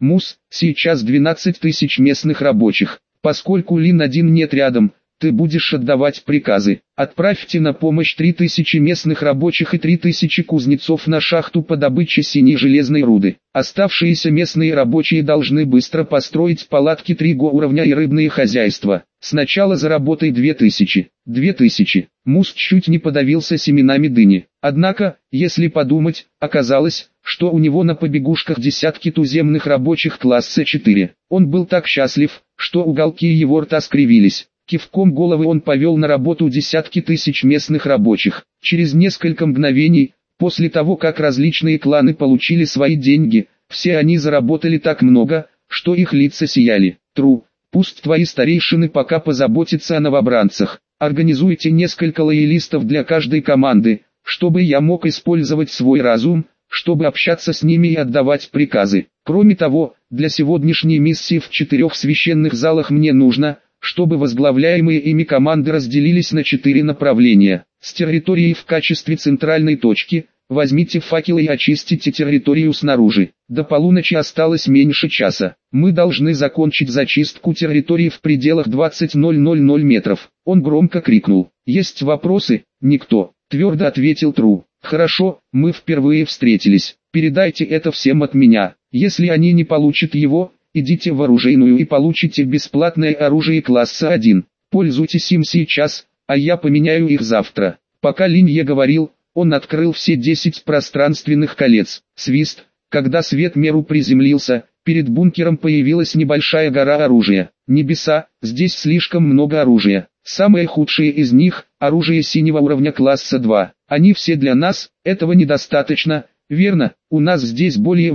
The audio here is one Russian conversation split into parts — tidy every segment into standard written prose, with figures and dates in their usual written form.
Мус, сейчас 12 тысяч местных рабочих. Поскольку Лин-1 нет рядом, ты будешь отдавать приказы. Отправьте на помощь 3000 местных рабочих и 3000 кузнецов на шахту по добыче синей железной руды. Оставшиеся местные рабочие должны быстро построить палатки 3 уровня и рыбные хозяйства. Сначала заработай 2000. 2000. Мус чуть не подавился семенами дыни. Однако, если подумать, оказалось, что у него на побегушках десятки туземных рабочих класса 4. Он был так счастлив, что уголки его рта скривились. Кивком головы он повел на работу десятки тысяч местных рабочих. Через несколько мгновений, после того как различные кланы получили свои деньги, все они заработали так много, что их лица сияли. Тру, пусть твои старейшины пока позаботятся о новобранцах. Организуйте несколько лоялистов для каждой команды, чтобы я мог использовать свой разум, чтобы общаться с ними и отдавать приказы. Кроме того, для сегодняшней миссии в 4 священных залах мне нужно, чтобы возглавляемые ими команды разделились на 4 направления. С территорией в качестве центральной точки, возьмите факелы и очистите территорию снаружи. До полуночи осталось меньше часа. Мы должны закончить зачистку территории в пределах 20,000 метров. Он громко крикнул. Есть вопросы? Никто. Твердо ответил Тру. Хорошо, мы впервые встретились. Передайте это всем от меня. Если они не получат его, идите в оружейную и получите бесплатное оружие класса 1. Пользуйтесь им сейчас, а я поменяю их завтра. Пока Линье говорил, он открыл все 10 пространственных колец. Свист. Когда свет меру приземлился, перед бункером появилась небольшая гора оружия. Небеса, здесь слишком много оружия. Самое худшее из них – оружие синего уровня класса 2. Они все для нас, этого недостаточно. Верно, у нас здесь более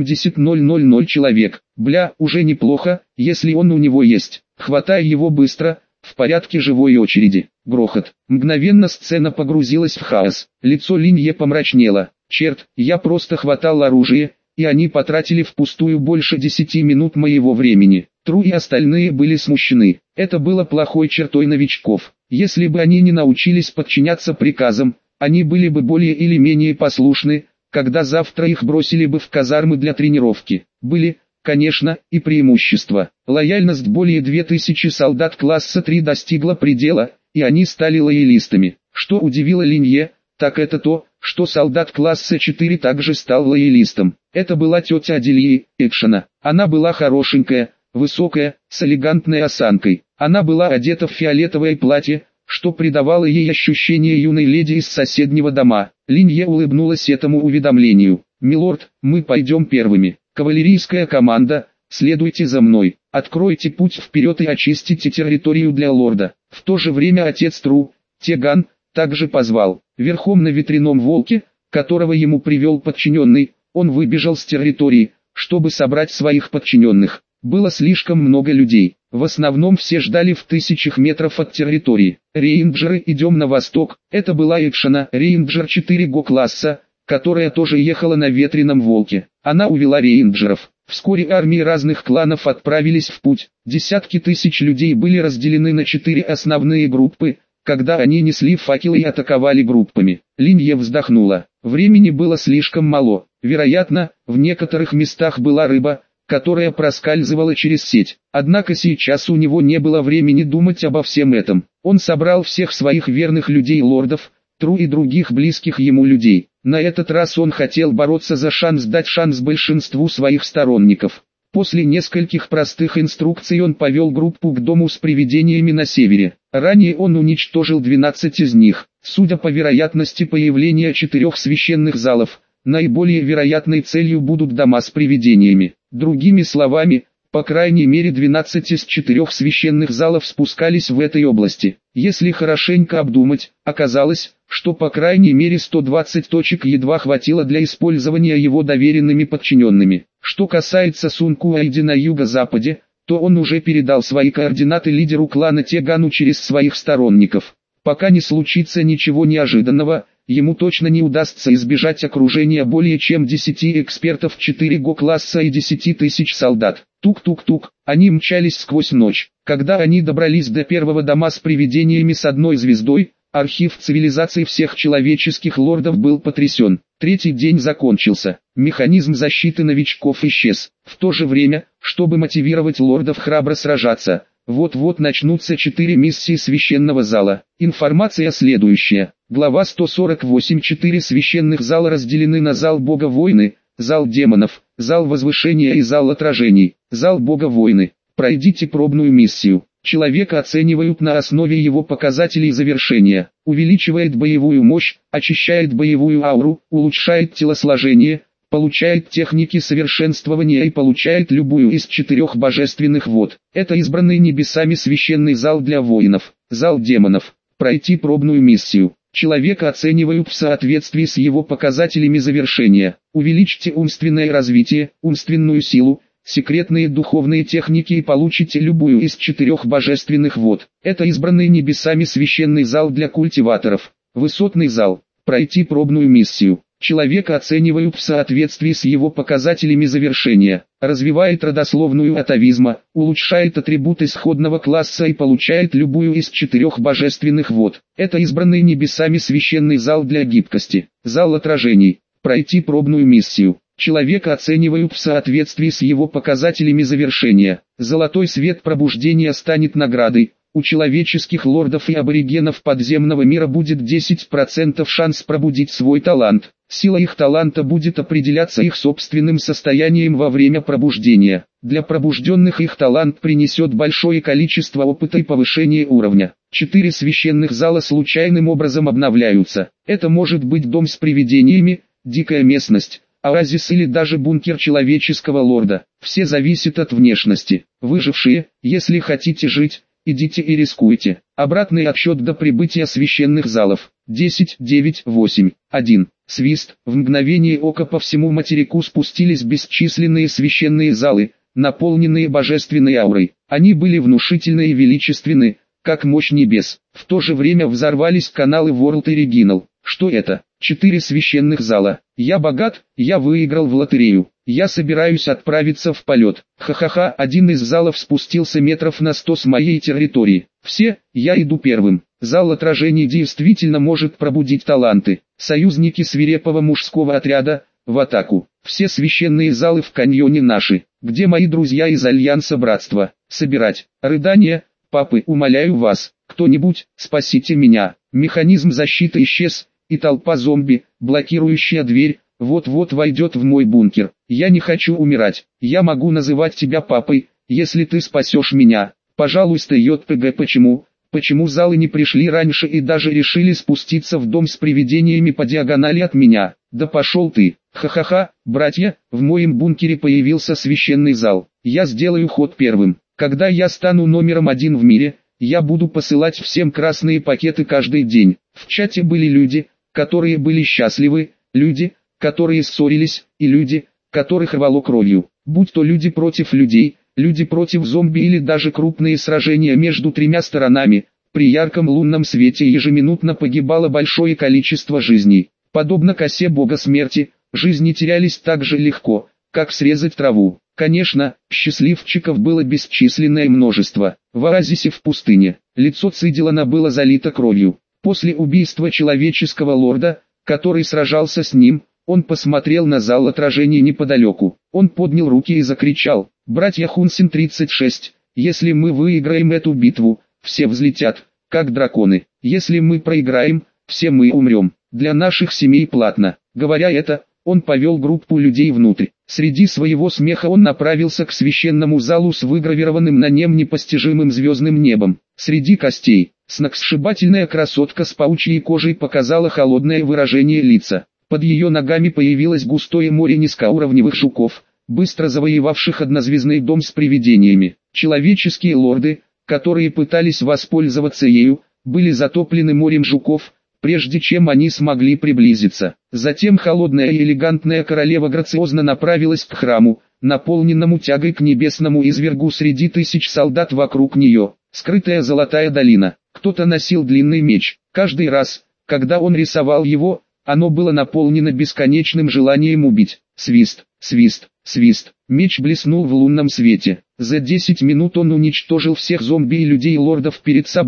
80,000 человек. Бля, уже неплохо, если он у него есть. Хватай его быстро, в порядке живой очереди. Грохот. Мгновенно сцена погрузилась в хаос. Лицо Линье помрачнело. Черт, я просто хватал оружие, и они потратили впустую больше 10 минут моего времени. Тру и остальные были смущены. Это было плохой чертой новичков. Если бы они не научились подчиняться приказам, они были бы более или менее послушны, когда завтра их бросили бы в казармы для тренировки. Были, конечно, и преимущества. Лояльность более 2000 солдат класса 3 достигла предела, и они стали лоялистами. Что удивило Линье, так это то, что солдат класса 4 также стал лоялистом. Это была тетя Аделии, Экшена. Она была хорошенькая, высокая, с элегантной осанкой. Она была одета в фиолетовое платье, что придавало ей ощущение юной леди из соседнего дома. Линье улыбнулась этому уведомлению. «Милорд, мы пойдем первыми. Кавалерийская команда, следуйте за мной. Откройте путь вперед и очистите территорию для лорда». В то же время отец Тру, Теган, также позвал. Верхом на ветряном волке, которого ему привел подчиненный, он выбежал с территории, чтобы собрать своих подчиненных. Было слишком много людей. В основном все ждали в 1000 метров от территории. Рейнджеры, идем на восток. Это была Экшена, рейнджер 4 класса, которая тоже ехала на ветреном волке. Она увела рейнджеров. Вскоре армии разных кланов отправились в путь. Десятки тысяч людей были разделены на 4 основные группы, когда они несли факелы и атаковали группами. Линье вздохнула. Времени было слишком мало. Вероятно, в некоторых местах была рыба, которая проскальзывала через сеть. Однако сейчас у него не было времени думать обо всем этом. Он собрал всех своих верных людей-лордов, Тру и других близких ему людей. На этот раз он хотел бороться за шанс дать шанс большинству своих сторонников. После нескольких простых инструкций он повел группу к дому с привидениями на севере. Ранее он уничтожил 12 из них. Судя по вероятности появления 4 священных залов, наиболее вероятной целью будут дома с привидениями. Другими словами, по крайней мере 12 из 4 священных залов спускались в этой области. Если хорошенько обдумать, оказалось, что по крайней мере 120 точек едва хватило для использования его доверенными подчиненными. Что касается Сун Куайди на юго-западе, то он уже передал свои координаты лидеру клана Тегану через своих сторонников. Пока не случится ничего неожиданного, ему точно не удастся избежать окружения более чем 10 экспертов 4 класса и 10 тысяч солдат. Тук-тук-тук, они мчались сквозь ночь. Когда они добрались до первого дома с привидениями с одной звездой, Архив цивилизации всех человеческих лордов был потрясен. Третий день закончился. Механизм защиты новичков исчез. В то же время, чтобы мотивировать лордов храбро сражаться, вот-вот начнутся 4 миссии священного зала. Информация следующая. Глава 148. 4 священных зала разделены на зал бога войны, зал демонов, зал возвышения и зал отражений. Зал бога войны. Пройдите пробную миссию. Человека оценивают на основе его показателей завершения. Увеличивает боевую мощь, очищает боевую ауру, улучшает телосложение, получает техники совершенствования и получает любую из 4 божественных вод. Это избранный небесами священный зал для воинов. Зал демонов. Пройти пробную миссию. Человека оценивают в соответствии с его показателями завершения. Увеличьте умственное развитие, умственную силу, секретные духовные техники и получите любую из 4 божественных вод. Это избранный небесами священный зал для культиваторов. Высотный зал. Пройти пробную миссию. Человека оценивают в соответствии с его показателями завершения. Развивает родословную атавизма, улучшает атрибут исходного класса и получает любую из 4 божественных вод. Это избранный небесами священный зал для гибкости. Зал отражений. Пройти пробную миссию. Человека оценивают в соответствии с его показателями завершения. Золотой свет пробуждения станет наградой. У человеческих лордов и аборигенов подземного мира будет 10% шанс пробудить свой талант. Сила их таланта будет определяться их собственным состоянием во время пробуждения. Для пробужденных их талант принесет большое количество опыта и повышение уровня. 4 священных зала случайным образом обновляются. Это может быть дом с привидениями, дикая местность, оазис или даже бункер человеческого лорда. Все зависит от внешности. Выжившие, если хотите жить, идите и рискуйте. Обратный отсчет до прибытия священных залов. 10, 9, 8, 1. Свист. В мгновение ока по всему материку спустились бесчисленные священные залы, наполненные божественной аурой. Они были внушительны и величественны, как мощь небес. В то же время взорвались каналы World Original. Что это? 4 священных зала. Я богат, я выиграл в лотерею. Я собираюсь отправиться в полет. Ха-ха-ха, один из залов спустился метров на 100 с моей территории. Все, я иду первым. Зал отражений действительно может пробудить таланты. Союзники свирепого мужского отряда, в атаку. Все священные залы в каньоне наши. Где мои друзья из Альянса Братства? Собирать. Рыдания, папы, умоляю вас, кто-нибудь, спасите меня. Механизм защиты исчез, и толпа зомби, блокирующая дверь, вот-вот войдет в мой бункер. Я не хочу умирать. Я могу называть тебя папой, если ты спасешь меня. Пожалуйста, ЙПГ, почему? Почему залы не пришли раньше и даже решили спуститься в дом с привидениями по диагонали от меня? Да пошел ты. Ха-ха-ха, братья, в моем бункере появился священный зал. Я сделаю ход первым. Когда я стану номером 1 в мире, я буду посылать всем красные пакеты каждый день. В чате были люди, которые были счастливы, люди, которые ссорились, и люди, которых рвало кровью. Будь то люди против людей, люди против зомби или даже крупные сражения между 3 сторонами, при ярком лунном свете ежеминутно погибало большое количество жизней. Подобно косе бога смерти, жизни терялись так же легко, как срезать траву. Конечно, счастливчиков было бесчисленное множество. В оазисе в пустыне, лицо Цидилана было залито кровью. После убийства человеческого лорда, который сражался с ним, он посмотрел на зал отражений неподалеку. Он поднял руки и закричал: «Братья Хунсин 36, если мы выиграем эту битву, все взлетят, как драконы. Если мы проиграем, все мы умрем. Для наших семей платно». Говоря это, он повел группу людей внутрь. Среди своего смеха он направился к священному залу с выгравированным на нем непостижимым звездным небом. Среди костей, сногсшибательная красотка с паучьей кожей показала холодное выражение лица. Под ее ногами появилось густое море низкоуровневых жуков, быстро завоевавших однозвездный дом с привидениями. Человеческие лорды, которые пытались воспользоваться ею, были затоплены морем жуков, прежде чем они смогли приблизиться. Затем холодная и элегантная королева грациозно направилась к храму, наполненному тягой к небесному извергу среди тысяч солдат вокруг нее. Скрытая золотая долина. Кто-то носил длинный меч. Каждый раз, когда он рисовал его, оно было наполнено бесконечным желанием убить. Свист, свист, свист. Меч блеснул в лунном свете. За 10 минут он уничтожил всех зомби и людей-лордов перед собой.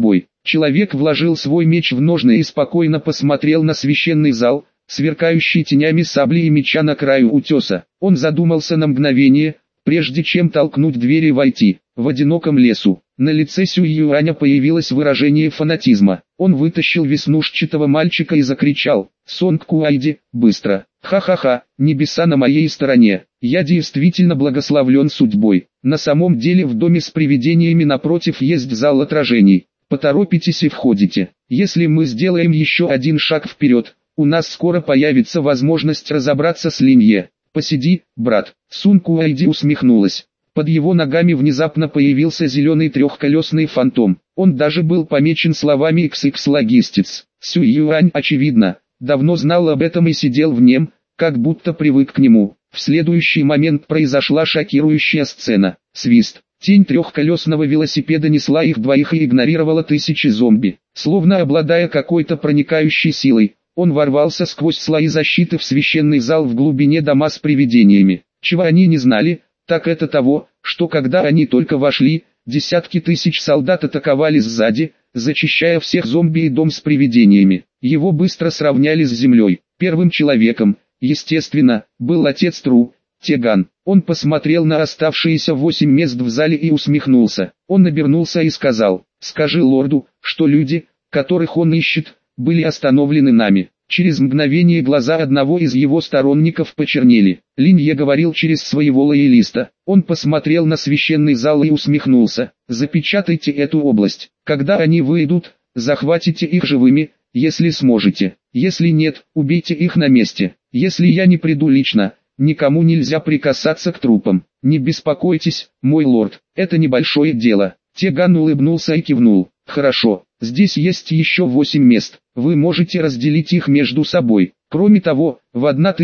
Человек вложил свой меч в ножны и спокойно посмотрел на священный зал, сверкающий тенями сабли и меча на краю утеса. Он задумался на мгновение, прежде чем толкнуть дверь и войти. В одиноком лесу, на лице Сюй Юаня появилось выражение фанатизма. Он вытащил веснушчатого мальчика и закричал: «Сонг Куайди, быстро! Ха-ха-ха, небеса на моей стороне! Я действительно благословлен судьбой! На самом деле в доме с привидениями напротив есть зал отражений. Поторопитесь и входите. Если мы сделаем еще один шаг вперед, у нас скоро появится возможность разобраться с Линье. Посиди, брат». Сун Куайди усмехнулась. Под его ногами внезапно появился зеленый трехколесный фантом. Он даже был помечен словами XX Logistics. Сюй Юань, очевидно, давно знал об этом и сидел в нем, как будто привык к нему. В следующий момент произошла шокирующая сцена. Свист. Тень трехколесного велосипеда несла их двоих и игнорировала тысячи зомби. Словно обладая какой-то проникающей силой, он ворвался сквозь слои защиты в священный зал в глубине дома с привидениями. Чего они не знали, так это того, что когда они только вошли, десятки тысяч солдат атаковали сзади, зачищая всех зомби и дом с привидениями. Его быстро сравняли с землей. Первым человеком, естественно, был отец Тру, Теган. Он посмотрел на оставшиеся 8 мест в зале и усмехнулся. Он обернулся и сказал: «Скажи лорду, что люди, которых он ищет, были остановлены нами». Через мгновение глаза одного из его сторонников почернели. Линье говорил через своего лоялиста. Он посмотрел на священный зал и усмехнулся. «Запечатайте эту область. Когда они выйдут, захватите их живыми, если сможете. Если нет, убейте их на месте. Если я не приду лично, никому нельзя прикасаться к трупам. Не беспокойтесь, мой лорд, это небольшое дело». Теган улыбнулся и кивнул. «Хорошо, здесь есть еще 8 мест. Вы можете разделить их между собой. Кроме того, в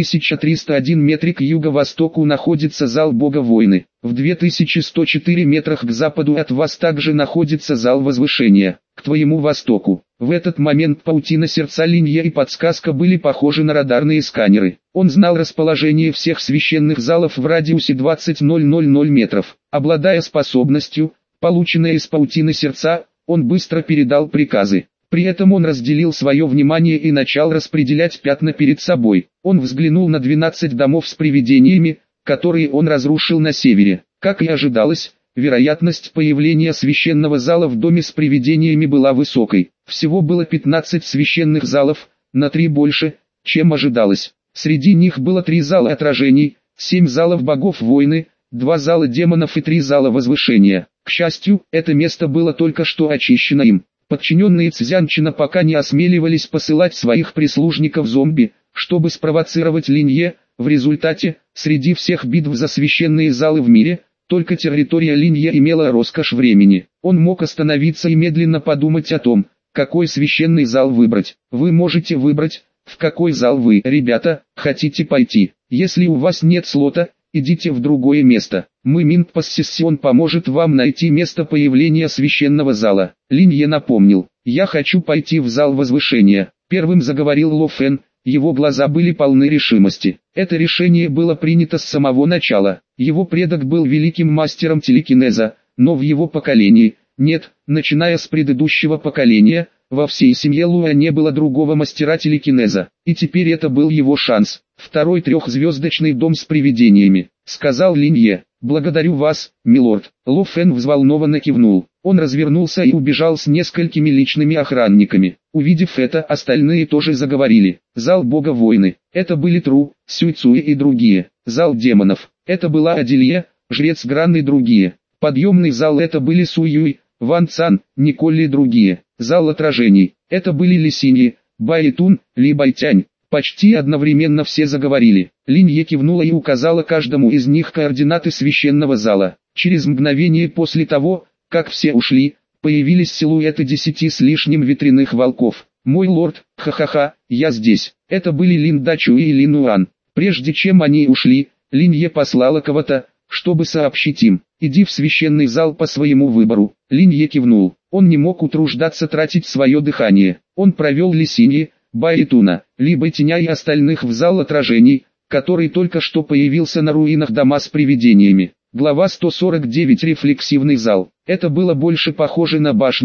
1301 метре к юго-востоку находится зал Бога Войны. В 2104 метрах к западу от вас также находится зал Возвышения. К твоему востоку». В этот момент паутина сердца Линье и подсказка были похожи на радарные сканеры. Он знал расположение всех священных залов в радиусе 20,000 метров. Обладая способностью, полученной из паутины сердца, он быстро передал приказы. При этом он разделил свое внимание и начал распределять пятна перед собой. Он взглянул на 12 домов с привидениями, которые он разрушил на севере. Как и ожидалось, вероятность появления священного зала в доме с привидениями была высокой. Всего было 15 священных залов, на 3 больше, чем ожидалось. Среди них было 3 зала отражений, 7 залов богов войны, 2 зала демонов и 3 зала возвышения. К счастью, это место было только что очищено им. Подчиненные Цзянчина пока не осмеливались посылать своих прислужников-зомби, чтобы спровоцировать Линье. В результате, среди всех битв за священные залы в мире, только территория Линье имела роскошь времени. Он мог остановиться и медленно подумать о том, какой священный зал выбрать. Вы можете выбрать, в какой зал вы, ребята, хотите пойти. Если у вас нет слота, идите в другое место. Мы Минпоссессион поможет вам найти место появления священного зала. Линье напомнил: «Я хочу пойти в зал возвышения». Первым заговорил Ло Фэн, его глаза были полны решимости. Это решение было принято с самого начала. Его предок был великим мастером телекинеза, но в его поколении, нет, начиная с предыдущего поколения, во всей семье Луа не было другого мастера телекинеза. И теперь это был его шанс. «Второй трехзвездочный дом с привидениями», — сказал Линье. «Благодарю вас, милорд». Ло Фэн взволнованно кивнул. Он развернулся и убежал с несколькими личными охранниками. Увидев это, остальные тоже заговорили. Зал Бога Войны. Это были Тру, Сюй Цуи и другие. Зал демонов. Это была Адилье, Жрец Гран и другие. Подъемный зал. Это были Су Юй, Ван Цан, Николь и другие. Зал отражений. Это были Ли Синьи, Баитун, Ли Байтянь. Почти одновременно все заговорили. Линье кивнула и указала каждому из них координаты священного зала. Через мгновение после того, как все ушли, появились силуэты 10 с лишним ветряных волков. «Мой лорд, ха-ха-ха, я здесь». Это были Лин Дачу и Лин Уан. Прежде чем они ушли, Линье послала кого-то, чтобы сообщить им: «Иди в священный зал по своему выбору». Линье кивнул. Он не мог утруждаться тратить свое дыхание. Он провел Ли Синьи, Баитуна, либо Теня и остальных в зал отражений, который только что появился на руинах дома с привидениями. Глава 149. Рефлексивный зал. Это было больше похоже на башню,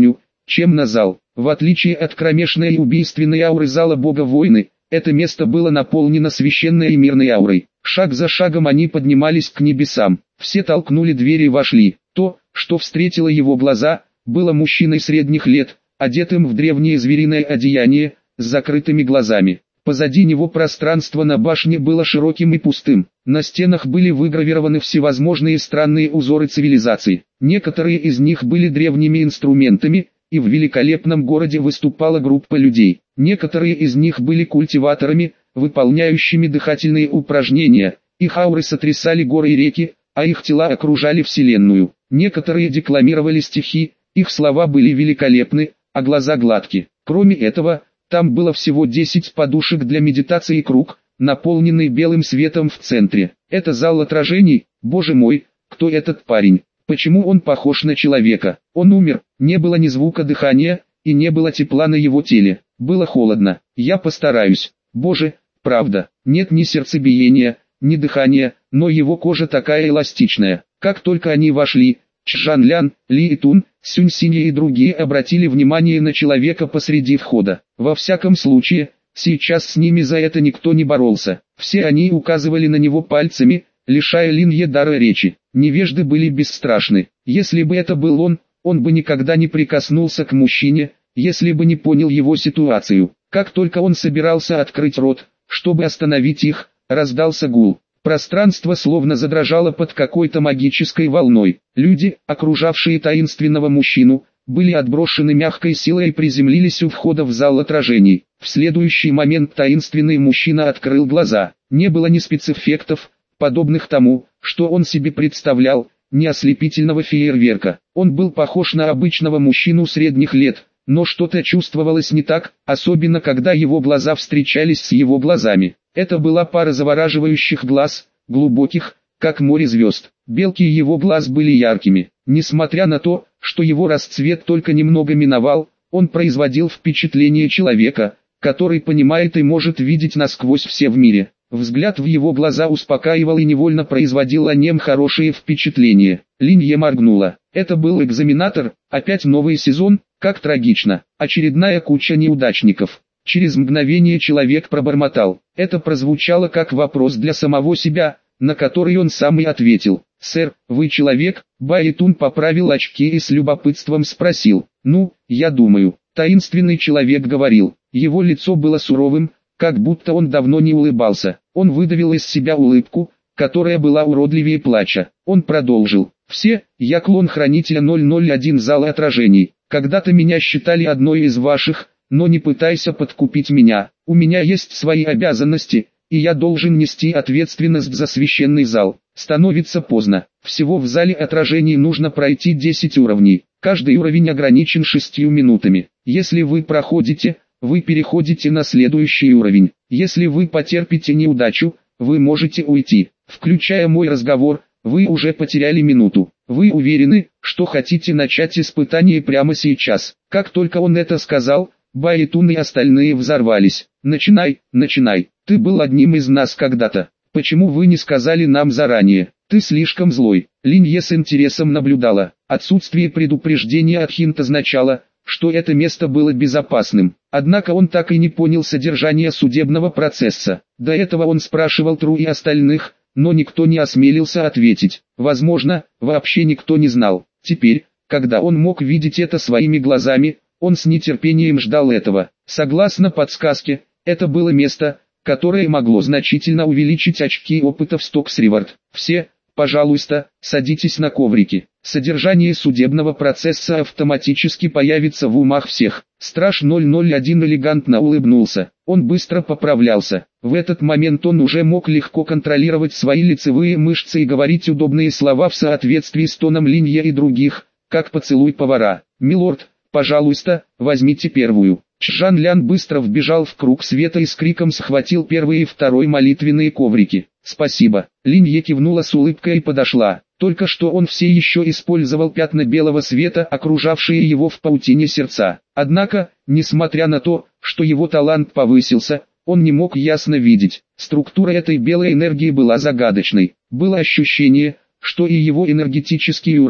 чем на зал. В отличие от кромешной и убийственной ауры зала бога войны, это место было наполнено священной и мирной аурой. Шаг за шагом они поднимались к небесам. Все толкнули дверь и вошли. То, что встретило его глаза, было мужчиной средних лет, одетым в древнее звериное одеяние, с закрытыми глазами. Позади него пространство на башне было широким и пустым. На стенах были выгравированы всевозможные странные узоры цивилизаций. Некоторые из них были древними инструментами, и в великолепном городе выступала группа людей. Некоторые из них были культиваторами, выполняющими дыхательные упражнения. Их ауры сотрясали горы и реки, а их тела окружали вселенную. Некоторые декламировали стихи, их слова были великолепны, а глаза гладки. Кроме этого, там было всего 10 подушек для медитации и круг, наполненный белым светом в центре. Это зал отражений. Боже мой, кто этот парень? Почему он похож на человека? Он умер, не было ни звука дыхания, и не было тепла на его теле. Было холодно. Я постараюсь. Боже, правда, нет ни сердцебиения, ни дыхания, но его кожа такая эластичная. Как только они вошли, Чжан Лян, Ли Итун, Сюнь Синья и другие обратили внимание на человека посреди входа. Во всяком случае, сейчас с ними за это никто не боролся. Все они указывали на него пальцами, лишая Линье дара речи. Невежды были бесстрашны. Если бы это был он бы никогда не прикоснулся к мужчине, если бы не понял его ситуацию. Как только он собирался открыть рот, чтобы остановить их, раздался гул. Пространство словно задрожало под какой-то магической волной. Люди, окружавшие таинственного мужчину, были отброшены мягкой силой и приземлились у входа в зал отражений. В следующий момент таинственный мужчина открыл глаза. Не было ни спецэффектов, подобных тому, что он себе представлял, ни ослепительного фейерверка. Он был похож на обычного мужчину средних лет, но что-то чувствовалось не так, особенно когда его глаза встречались с его глазами. Это была пара завораживающих глаз, глубоких, как море звезд. Белки его глаз были яркими. Несмотря на то, что его расцвет только немного миновал, он производил впечатление человека, который понимает и может видеть насквозь все в мире. Взгляд в его глаза успокаивал и невольно производил о нем хорошее впечатление. Линье моргнула. Это был экзаменатор, опять новый сезон, как трагично. Очередная куча неудачников. Через мгновение человек пробормотал. Это прозвучало как вопрос для самого себя, на который он сам и ответил. «Сэр, вы человек?» Баитун поправил очки и с любопытством спросил. «Ну, я думаю». Таинственный человек говорил. Его лицо было суровым, как будто он давно не улыбался. Он выдавил из себя улыбку, которая была уродливее плача. Он продолжил. «Все, я клон-хранителя 001 зала отражений. Когда-то меня считали одной из ваших, но не пытайся подкупить меня. У меня есть свои обязанности, и я должен нести ответственность за священный зал. Становится поздно. Всего в зале отражений нужно пройти 10 уровней. Каждый уровень ограничен 6 минутами. Если вы проходите, вы переходите на следующий уровень. Если вы потерпите неудачу, вы можете уйти. Включая мой разговор, вы уже потеряли минуту. Вы уверены, что хотите начать испытание прямо сейчас?» Как только он это сказал, Баитун и остальные взорвались. «Начинай, начинай. Ты был одним из нас когда-то. Почему вы не сказали нам заранее? Ты слишком злой». Линье с интересом наблюдала. Отсутствие предупреждения от Хинт означало, что это место было безопасным. Однако он так и не понял содержание судебного процесса. До этого он спрашивал Тру и остальных, но никто не осмелился ответить. Возможно, вообще никто не знал. Теперь, когда он мог видеть это своими глазами, он с нетерпением ждал этого. Согласно подсказке, это было место, которое могло значительно увеличить очки опыта в Стокс-Ривард. Все, пожалуйста, садитесь на коврики. Содержание судебного процесса автоматически появится в умах всех. Страж 001 элегантно улыбнулся. Он быстро поправлялся. В этот момент он уже мог легко контролировать свои лицевые мышцы и говорить удобные слова в соответствии с тоном Линье и других, как поцелуй повара. «Милорд, пожалуйста, возьмите первую». Чжан Лян быстро вбежал в круг света и с криком схватил первый и второй молитвенные коврики. «Спасибо». Линье кивнула с улыбкой и подошла. Только что он все еще использовал пятна белого света, окружавшие его в паутине сердца. Однако, несмотря на то, что его талант повысился, он не мог ясно видеть. Структура этой белой энергии была загадочной. Было ощущение, что и его энергетический уровень,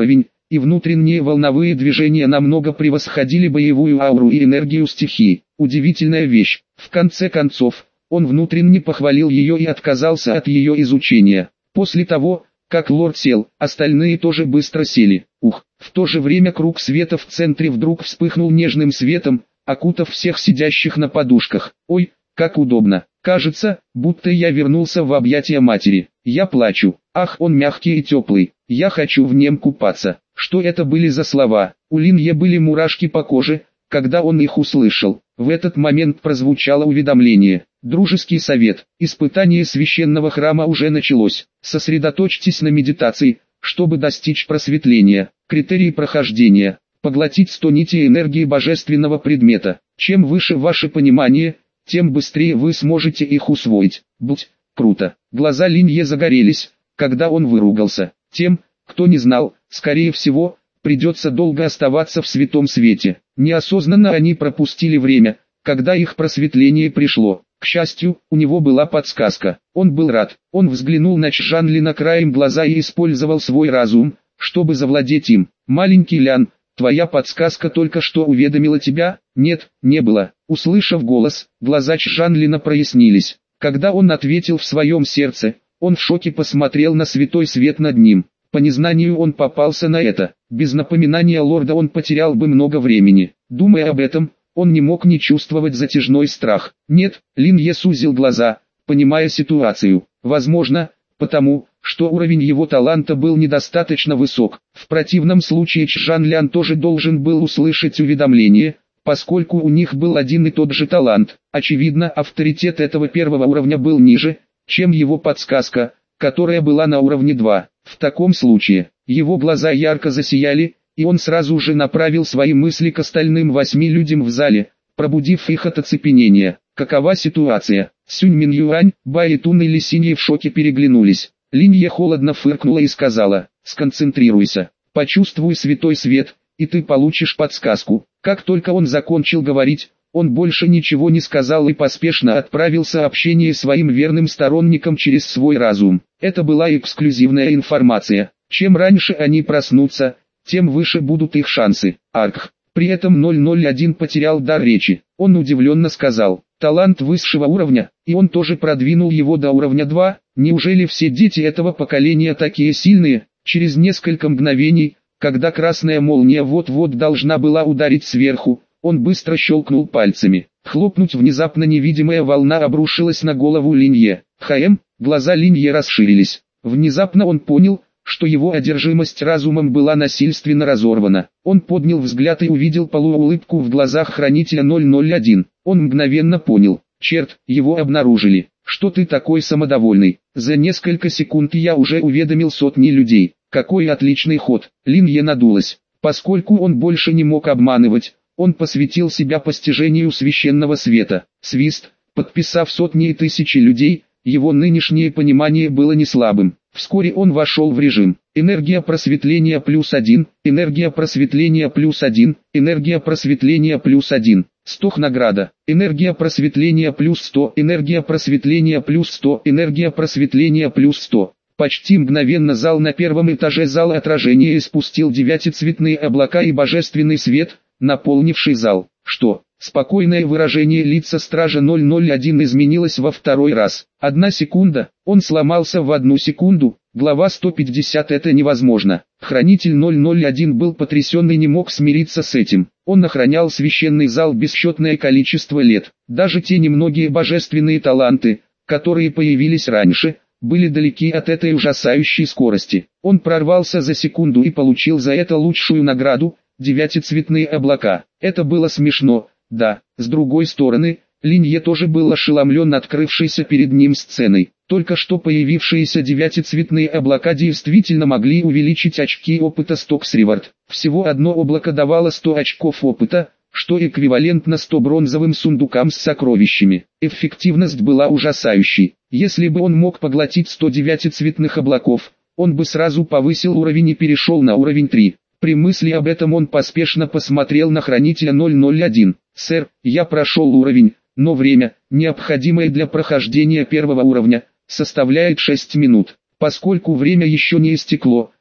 и внутренние волновые движения намного превосходили боевую ауру и энергию стихии. Удивительная вещь. В конце концов, он внутренне похвалил ее и отказался от ее изучения. После того, как лорд сел, остальные тоже быстро сели. В то же время круг света в центре вдруг вспыхнул нежным светом, окутав всех сидящих на подушках. Ой, как удобно. Кажется, будто я вернулся в объятия матери. Я плачу. Ах, он мягкий и теплый. Я хочу в нем купаться. Что это были за слова? У Линье были мурашки по коже, когда он их услышал. В этот момент прозвучало уведомление. Дружеский совет. Испытание священного храма уже началось. Сосредоточьтесь на медитации, чтобы достичь просветления. Критерии прохождения. Поглотить 100 нитей энергии божественного предмета. Чем выше ваше понимание, тем быстрее вы сможете их усвоить. Будь круто. Глаза Линье загорелись, когда он выругался. Тем, кто не знал, скорее всего, придется долго оставаться в святом свете. Неосознанно они пропустили время, когда их просветление пришло. К счастью, у него была подсказка. Он был рад. Он взглянул на Чжанлина краем глаза и использовал свой разум, чтобы завладеть им. «Маленький Лян, твоя подсказка только что уведомила тебя?» «Нет, не было». Услышав голос, глаза Чжанлина прояснились. Когда он ответил в своем сердце, он в шоке посмотрел на святой свет над ним. По незнанию он попался на это. Без напоминания лорда он потерял бы много времени. Думая об этом, он не мог не чувствовать затяжной страх. Нет, Линье сузил глаза, понимая ситуацию. Возможно, потому, что уровень его таланта был недостаточно высок. В противном случае Чжанлян тоже должен был услышать уведомление, поскольку у них был один и тот же талант. Очевидно, авторитет этого первого уровня был ниже, чем его подсказка, которая была на уровне 2. В таком случае, его глаза ярко засияли, и он сразу же направил свои мысли к остальным 8 людям в зале, пробудив их от оцепенения. Какова ситуация? Сюнь Минюань, Баэтун и Лисинье в шоке переглянулись. Линье холодно фыркнула и сказала: «Сконцентрируйся, почувствуй святой свет, и ты получишь подсказку». Как только он закончил говорить, он больше ничего не сказал и поспешно отправил сообщение своим верным сторонникам через свой разум. Это была эксклюзивная информация. Чем раньше они проснутся, тем выше будут их шансы. Аркх. При этом 001 потерял дар речи. Он удивленно сказал: «Талант высшего уровня, и он тоже продвинул его до уровня 2. Неужели все дети этого поколения такие сильные?» Через несколько мгновений, когда красная молния вот-вот должна была ударить сверху, он быстро щелкнул пальцами. Хлопнуть внезапно невидимая волна обрушилась на голову Линье. Глаза Линье расширились. Внезапно он понял, что его одержимость разумом была насильственно разорвана. Он поднял взгляд и увидел полуулыбку в глазах хранителя 001. Он мгновенно понял: черт, его обнаружили. «Что ты такой самодовольный? За несколько секунд я уже уведомил сотни людей». Какой отличный ход. Линье надулась. Поскольку он больше не мог обманывать, он посвятил себя постижению священного света. Свист. Подписав сотни и тысячи людей, его нынешнее понимание было не слабым. Вскоре он вошел в режим. Энергия просветления +1, энергия просветления +1, энергия просветления +1. 100 награда. Энергия просветления +100, энергия просветления +100, энергия просветления +100. Почти мгновенно зал на первом этаже зала отражения испустил 9-цветные облака и божественный свет, наполнивший зал. Что? Спокойное выражение лица стража 001 изменилось во второй раз. 1 секунда, он сломался в 1 секунду. Глава 150. Это невозможно. Хранитель 001 был потрясен и не мог смириться с этим. Он охранял священный зал бесчетное количество лет. Даже те немногие божественные таланты, которые появились раньше, были далеки от этой ужасающей скорости. Он прорвался за секунду и получил за это лучшую награду – 9-цветные облака. Это было смешно, да. С другой стороны, Линье тоже был ошеломлен открывшейся перед ним сценой. Только что появившиеся 9-цветные облака действительно могли увеличить очки опыта Stocks Reward. Всего одно облако давало 100 очков опыта, что эквивалентно 100 бронзовым сундукам с сокровищами. Эффективность была ужасающей. Если бы он мог поглотить 109 цветных облаков, он бы сразу повысил уровень и перешел на уровень 3. При мысли об этом он поспешно посмотрел на хранителя 001. «Сэр, я прошел уровень, но время, необходимое для прохождения первого уровня, составляет 6 минут. Поскольку время еще не истекло,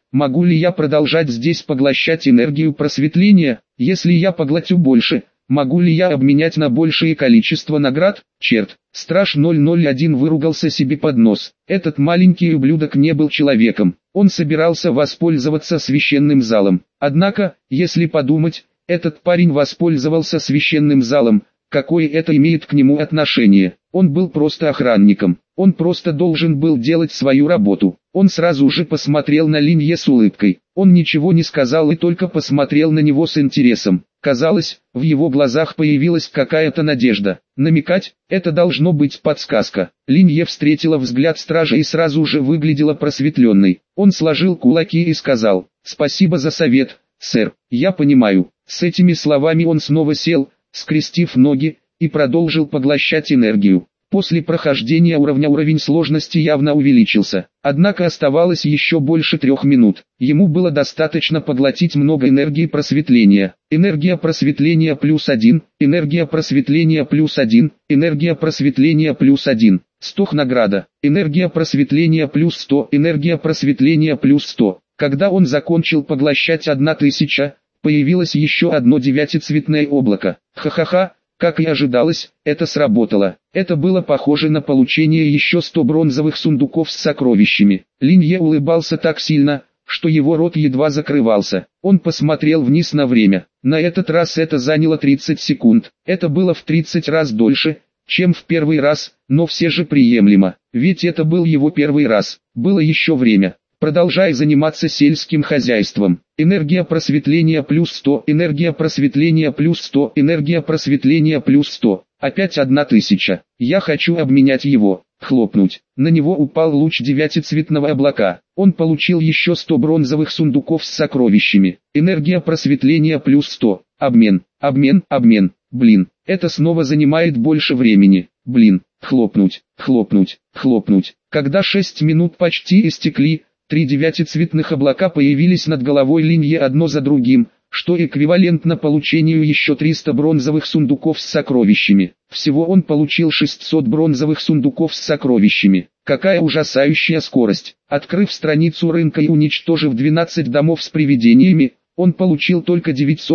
могу ли я продолжать здесь поглощать энергию просветления? Если я поглотю больше, могу ли я обменять на большее количество наград? Черт, страж 001 выругался себе под нос. Этот маленький ублюдок не был человеком. Он собирался воспользоваться священным залом. Однако, если подумать, этот парень воспользовался священным залом. Какое это имеет к нему отношение? Он был просто охранником. Он просто должен был делать свою работу. Он сразу же посмотрел на Линье с улыбкой. Он ничего не сказал и только посмотрел на него с интересом. Казалось, в его глазах появилась какая-то надежда. Намекать – это должно быть подсказка. Линье встретила взгляд стража и сразу же выглядела просветленной. Он сложил кулаки и сказал: «Спасибо за совет, сэр, я понимаю». С этими словами он снова сел, скрестив ноги, и продолжил поглощать энергию. После прохождения уровня уровень сложности явно увеличился, однако оставалось еще больше 3 минут. Ему было достаточно поглотить много энергии просветления. Энергия просветления +1, энергия просветления +1, энергия просветления +1. 100 награда, энергия просветления +100, энергия просветления +100. Когда он закончил поглощать 1000, появилось еще одно девятицветное облако. Ха-ха-ха. Как и ожидалось, это сработало. Это было похоже на получение еще 100 бронзовых сундуков с сокровищами. Линье улыбался так сильно, что его рот едва закрывался. Он посмотрел вниз на время. На этот раз это заняло 30 секунд. Это было в 30 раз дольше, чем в первый раз, но все же приемлемо. Ведь это был его первый раз. Было еще время. Продолжай заниматься сельским хозяйством. Энергия просветления +100, энергия просветления +100, энергия просветления +100. Опять 1000. Я хочу обменять его. Хлопнуть. На него упал луч девятицветного облака. Он получил еще 100 бронзовых сундуков с сокровищами. Энергия просветления +100. Обмен, обмен, обмен. Блин, это снова занимает больше времени. Блин, хлопнуть, хлопнуть, хлопнуть. Когда 6 минут почти истекли, 3 девятицветных облака появились над головой Линье одно за другим, что эквивалентно получению еще 300 бронзовых сундуков с сокровищами. Всего он получил 600 бронзовых сундуков с сокровищами. Какая ужасающая скорость! Открыв страницу рынка и уничтожив 12 домов с привидениями, он получил только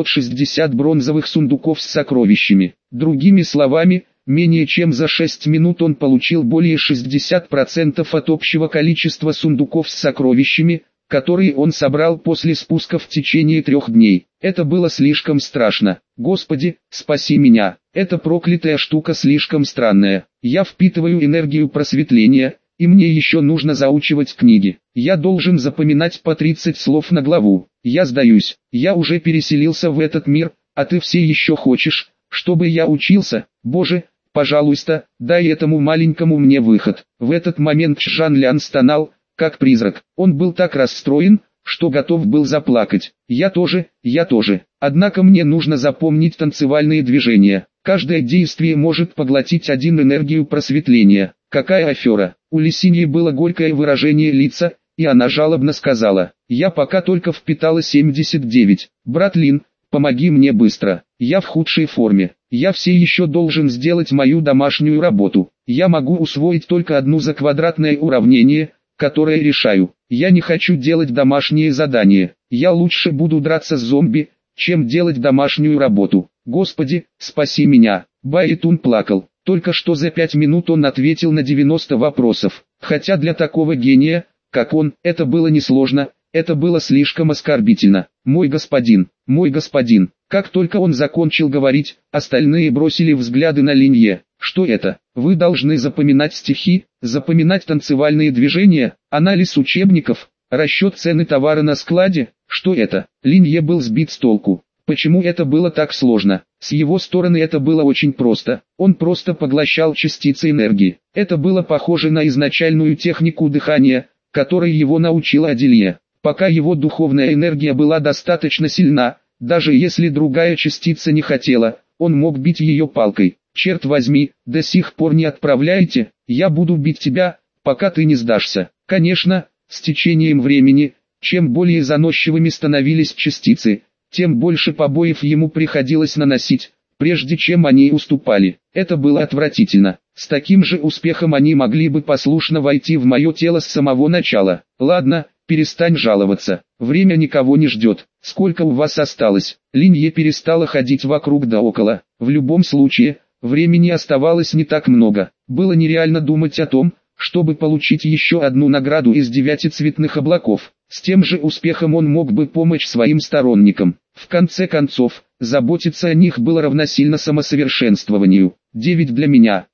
960 бронзовых сундуков с сокровищами. Другими словами, менее чем за 6 минут он получил более 60% от общего количества сундуков с сокровищами, которые он собрал после спуска в течение 3 дней. Это было слишком страшно. Господи, спаси меня. Эта проклятая штука слишком странная. Я впитываю энергию просветления, и мне еще нужно заучивать книги. Я должен запоминать по 30 слов на главу. Я сдаюсь. Я уже переселился в этот мир, а ты все еще хочешь, чтобы я учился? Боже, пожалуйста, дай этому маленькому мне выход. В этот момент Чжан Лян стонал, как призрак. Он был так расстроен, что готов был заплакать. Я тоже. Однако мне нужно запомнить танцевальные движения. Каждое действие может поглотить 1 энергию просветления. Какая афера. У Лисиньи было горькое выражение лица, и она жалобно сказала: «Я пока только впитала 79. Брат Лин, помоги мне быстро. Я в худшей форме. Я все еще должен сделать мою домашнюю работу. Я могу усвоить только одно заквадратное уравнение, которое решаю. Я не хочу делать домашние задания. Я лучше буду драться с зомби, чем делать домашнюю работу. Господи, спаси меня». Баитун плакал. Только что за 5 минут он ответил на 90 вопросов. Хотя для такого гения, как он, это было несложно, это было слишком оскорбительно. Мой господин». Как только он закончил говорить, остальные бросили взгляды на Линье. «Что это? Вы должны запоминать стихи, запоминать танцевальные движения, анализ учебников, расчет цены товара на складе? Что это?» Линье был сбит с толку. Почему это было так сложно? С его стороны это было очень просто. Он просто поглощал частицы энергии. Это было похоже на изначальную технику дыхания, которой его научил Адилье. Пока его духовная энергия была достаточно сильна, даже если другая частица не хотела, он мог бить ее палкой. «Черт возьми, до сих пор не отправляйте, я буду бить тебя, пока ты не сдашься». Конечно, с течением времени, чем более заносчивыми становились частицы, тем больше побоев ему приходилось наносить, прежде чем они уступали. Это было отвратительно. С таким же успехом они могли бы послушно войти в мое тело с самого начала. Ладно, перестань жаловаться. Время никого не ждет. Сколько у вас осталось? Линье перестала ходить вокруг да около. В любом случае, времени оставалось не так много. Было нереально думать о том, чтобы получить еще одну награду из 9 цветных облаков. С тем же успехом он мог бы помочь своим сторонникам. В конце концов, заботиться о них было равносильно самосовершенствованию. 9 для меня,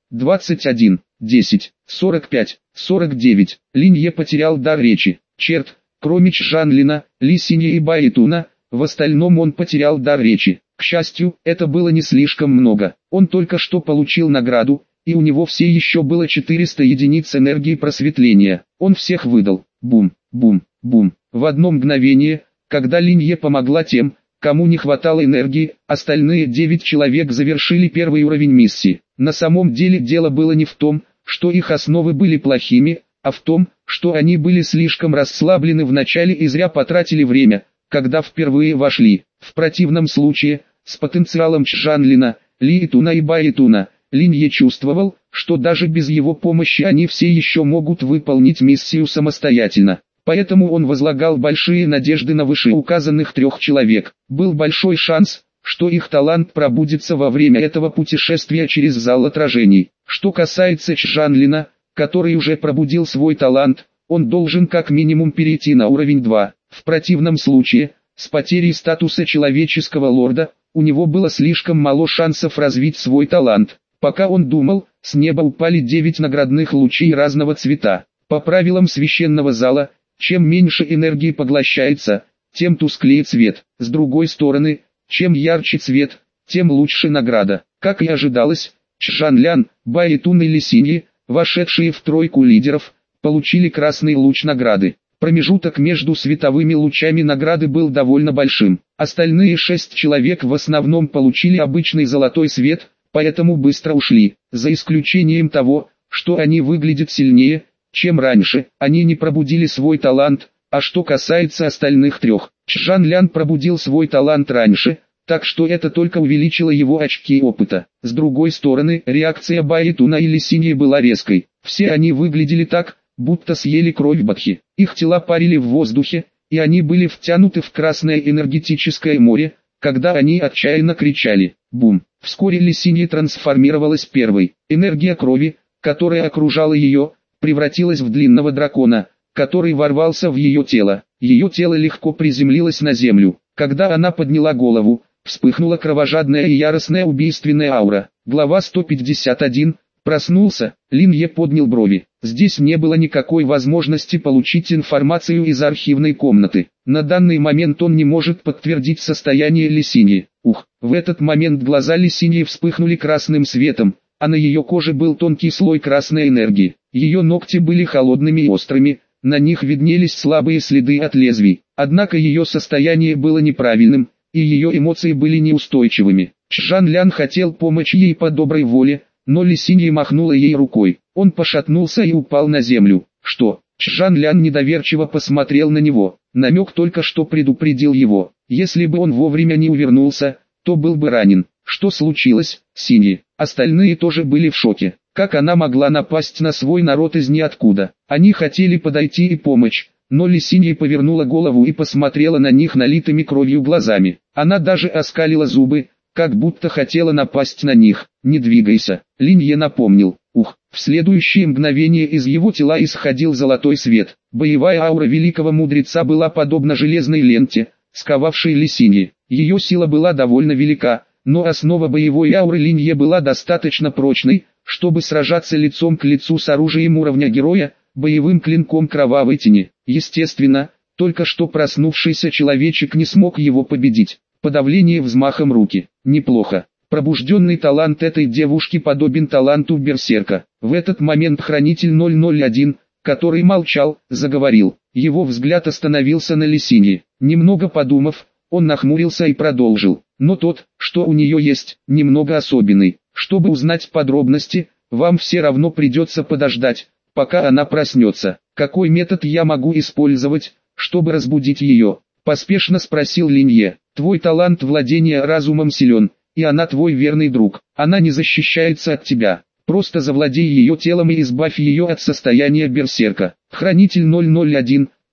21, 10, 45, 49. Линье потерял дар речи. Черт, кроме Чжанлина, Ли Синья и Баитуна, в остальном он потерял дар речи. К счастью, это было не слишком много. Он только что получил награду, и у него все еще было 400 единиц энергии просветления. Он всех выдал. Бум, бум, бум. В одно мгновение, когда Линье помогла тем, кому не хватало энергии, остальные 9 человек завершили первый уровень миссии. На самом деле дело было не в том, что их основы были плохими, а в том, что они были слишком расслаблены в начале и зря потратили время, когда впервые вошли. В противном случае, с потенциалом Чжанлина, Лиитуна и Баитуна, Линье чувствовал, что даже без его помощи они все еще могут выполнить миссию самостоятельно. Поэтому он возлагал большие надежды на вышеуказанных 3 человек. Был большой шанс, что их талант пробудится во время этого путешествия через зал отражений. Что касается Чжанлина, который уже пробудил свой талант, он должен как минимум перейти на уровень 2. В противном случае, с потерей статуса человеческого лорда, у него было слишком мало шансов развить свой талант. Пока он думал, с неба упали 9 наградных лучей разного цвета. По правилам священного зала, чем меньше энергии поглощается, тем тусклее цвет. С другой стороны, чем ярче цвет, тем лучше награда. Как и ожидалось, Чжанлян, Баитун и Ли Синьи, вошедшие в тройку лидеров, получили красный луч награды. Промежуток между световыми лучами награды был довольно большим. Остальные 6 человек в основном получили обычный золотой свет, поэтому быстро ушли. За исключением того, что они выглядят сильнее, чем раньше, они не пробудили свой талант. А что касается остальных 3, Чжанлян пробудил свой талант раньше, так что это только увеличило его очки опыта. С другой стороны, реакция Баитуна и Ли Синьи была резкой. Все они выглядели так, будто съели кровь Бодхи. Их тела парили в воздухе, и они были втянуты в красное энергетическое море, когда они отчаянно кричали «Бум!». Вскоре Ли Синьи трансформировалась первой. Энергия крови, которая окружала ее, превратилась в длинного дракона, который ворвался в ее тело. Ее тело легко приземлилось на землю. Когда она подняла голову, вспыхнула кровожадная и яростная убийственная аура. Глава 151. Проснулся, Линье поднял брови. Здесь не было никакой возможности получить информацию из архивной комнаты. На данный момент он не может подтвердить состояние Ли Синьи. В этот момент глаза Ли Синьи вспыхнули красным светом, а на ее коже был тонкий слой красной энергии. Ее ногти были холодными и острыми, на них виднелись слабые следы от лезвий. Однако ее состояние было неправильным, и ее эмоции были неустойчивыми. Чжанлян хотел помочь ей по доброй воле, но Ли Синьи махнула ей рукой. Он пошатнулся и упал на землю. Что? Чжанлян недоверчиво посмотрел на него. Намек только что предупредил его. Если бы он вовремя не увернулся, то был бы ранен. Что случилось, Синьи? Остальные тоже были в шоке. Как она могла напасть на свой народ из ниоткуда? Они хотели подойти и помочь, но Ли Синьи повернула голову и посмотрела на них налитыми кровью глазами. Она даже оскалила зубы, как будто хотела напасть на них. «Не двигайся», Линье напомнил. В следующее мгновение из его тела исходил золотой свет. Боевая аура великого мудреца была подобна железной ленте, сковавшей Ли Синьи. Ее сила была довольно велика, но основа боевой ауры Линье была достаточно прочной, чтобы сражаться лицом к лицу с оружием уровня героя, боевым клинком кровавой тени. Естественно, только что проснувшийся человечек не смог его победить. Подавление взмахом руки. Неплохо. Пробужденный талант этой девушки подобен таланту берсерка. В этот момент хранитель 001, который молчал, заговорил. Его взгляд остановился на Ли Синьи. Немного подумав, он нахмурился и продолжил. Но тот, что у нее есть, немного особенный. Чтобы узнать подробности, вам все равно придется подождать, пока она проснется. Какой метод я могу использовать, чтобы разбудить ее? Поспешно спросил Линье. Твой талант владения разумом силен, и она твой верный друг. Она не защищается от тебя. Просто завладей ее телом и избавь ее от состояния берсерка. Хранитель 001,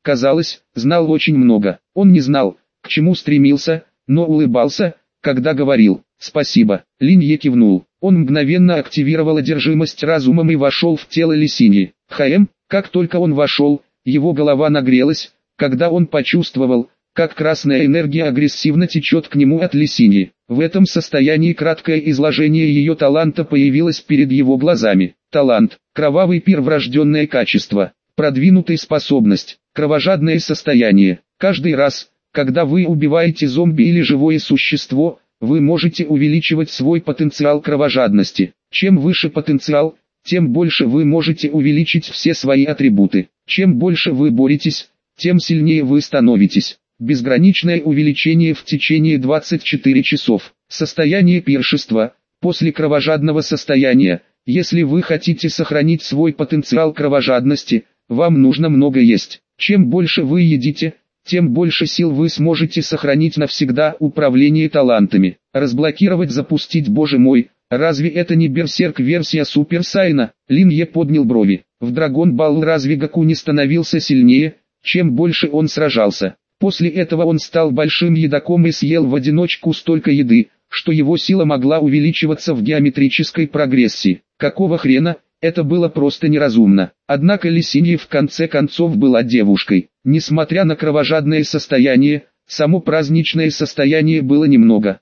казалось, знал очень много. Он не знал, к чему стремился, но улыбался, когда говорил «спасибо». Линье кивнул. Он мгновенно активировал одержимость разумом и вошел в тело Лисиньи. Как только он вошел, его голова нагрелась, когда он почувствовал, как красная энергия агрессивно течет к нему от Лисиньи. В этом состоянии краткое изложение ее таланта появилось перед его глазами. Талант, кровавый пир, врожденное качество, продвинутая способность, кровожадное состояние. Каждый раз, когда вы убиваете зомби или живое существо, вы можете увеличивать свой потенциал кровожадности. Чем выше потенциал, тем больше вы можете увеличить все свои атрибуты. Чем больше вы боретесь, тем сильнее вы становитесь. Безграничное увеличение в течение 24 часов. Состояние пиршества. После кровожадного состояния, если вы хотите сохранить свой потенциал кровожадности, вам нужно много есть. Чем больше вы едите, тем больше сил вы сможете сохранить навсегда. Управление талантами. Разблокировать, запустить. Боже мой, разве это не берсерк-версия Супер Сайна? Линье поднял брови. В Драгон Балл разве Гоку не становился сильнее, чем больше он сражался? После этого он стал большим едоком и съел в одиночку столько еды, что его сила могла увеличиваться в геометрической прогрессии. Какого хрена? Это было просто неразумно. Однако Лисинья в конце концов была девушкой. Несмотря на кровожадное состояние, само праздничное состояние было немного.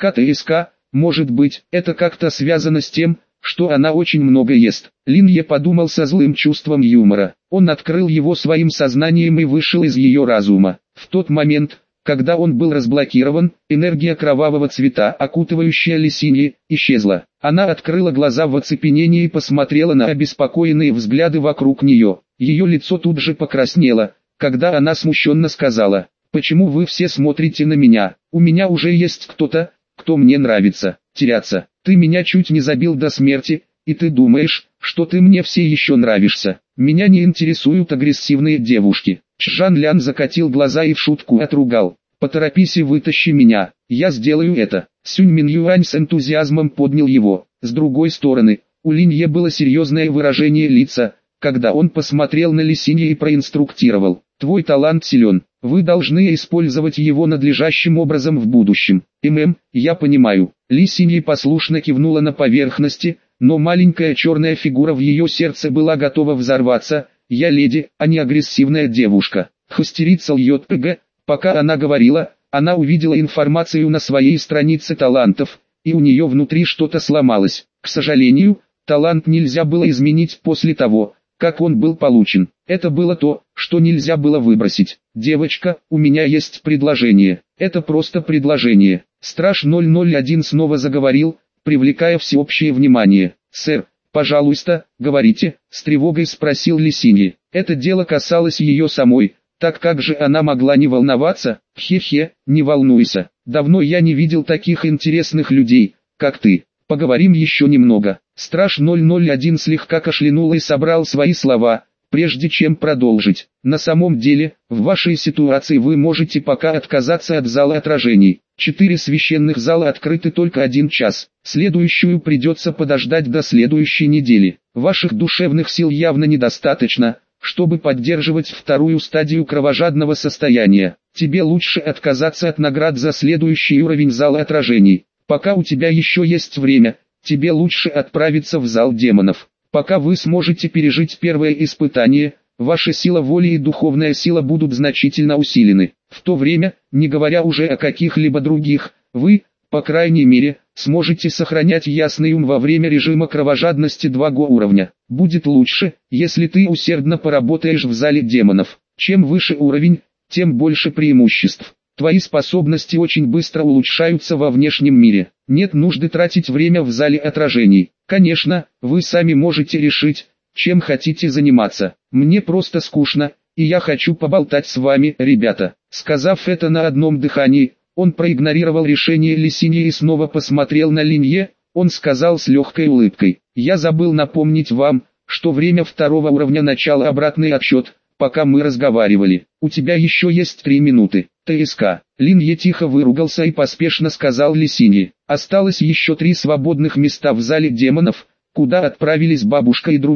ТСК, может быть, это как-то связано с тем, что она очень много ест. Линье подумал со злым чувством юмора. Он открыл его своим сознанием и вышел из ее разума. В тот момент, когда он был разблокирован, энергия кровавого цвета, окутывающая Лисиньи, исчезла. Она открыла глаза в оцепенении и посмотрела на обеспокоенные взгляды вокруг нее. Ее лицо тут же покраснело, когда она смущенно сказала: «Почему вы все смотрите на меня? У меня уже есть кто-то, кто мне нравится. Теряться. Ты меня чуть не забил до смерти, и ты думаешь, что ты мне все еще нравишься. Меня не интересуют агрессивные девушки». Чжан Лян закатил глаза и в шутку отругал: «Поторопись и вытащи меня, я сделаю это». Сюнь Мин Юань с энтузиазмом поднял его. С другой стороны, у Линье было серьезное выражение лица, когда он посмотрел на Лисинье и проинструктировал: «Твой талант силен, вы должны использовать его надлежащим образом в будущем». Я понимаю». Лисинья послушно кивнула на поверхности, но маленькая черная фигура в ее сердце была готова взорваться. «Я леди, а не агрессивная девушка». Хостерица ЛЙПГ. Пока она говорила, она увидела информацию на своей странице талантов, и у нее внутри что-то сломалось. К сожалению, талант нельзя было изменить после того, как он был получен. Это было то, что нельзя было выбросить. «Девочка, у меня есть предложение». «Это просто предложение». Страж 001 снова заговорил, привлекая всеобщее внимание. «Сэр, пожалуйста, говорите», — с тревогой спросил Лисинья. Это дело касалось ее самой, так как же она могла не волноваться? «Хе-хе, не волнуйся, давно я не видел таких интересных людей, как ты. Поговорим еще немного». Страж 001 слегка кашлянул и собрал свои слова, прежде чем продолжить. «На самом деле, в вашей ситуации вы можете пока отказаться от зала отражений. 4 священных зала открыты только 1 час. Следующую придется подождать до следующей недели. Ваших душевных сил явно недостаточно, чтобы поддерживать вторую стадию кровожадного состояния. Тебе лучше отказаться от наград за следующий уровень зала отражений. Пока у тебя еще есть время, тебе лучше отправиться в зал демонов. Пока вы сможете пережить первое испытание, ваша сила воли и духовная сила будут значительно усилены. В то время, не говоря уже о каких-либо других, вы, по крайней мере, сможете сохранять ясный ум во время режима кровожадности 2 уровня. Будет лучше, если ты усердно поработаешь в зале демонов. Чем выше уровень, тем больше преимуществ. Твои способности очень быстро улучшаются во внешнем мире. Нет нужды тратить время в зале отражений. Конечно, вы сами можете решить, чем хотите заниматься. Мне просто скучно, и я хочу поболтать с вами, ребята». Сказав это на одном дыхании, он проигнорировал решение Лисиньи и снова посмотрел на Линье. Он сказал с легкой улыбкой: «Я забыл напомнить вам, что время 2-го уровня начала обратный отсчет, пока мы разговаривали. У тебя еще есть 3 минуты. ТСК». Линье тихо выругался и поспешно сказал Лисинье: «Осталось еще 3 свободных места в зале демонов, куда отправились бабушка и другие.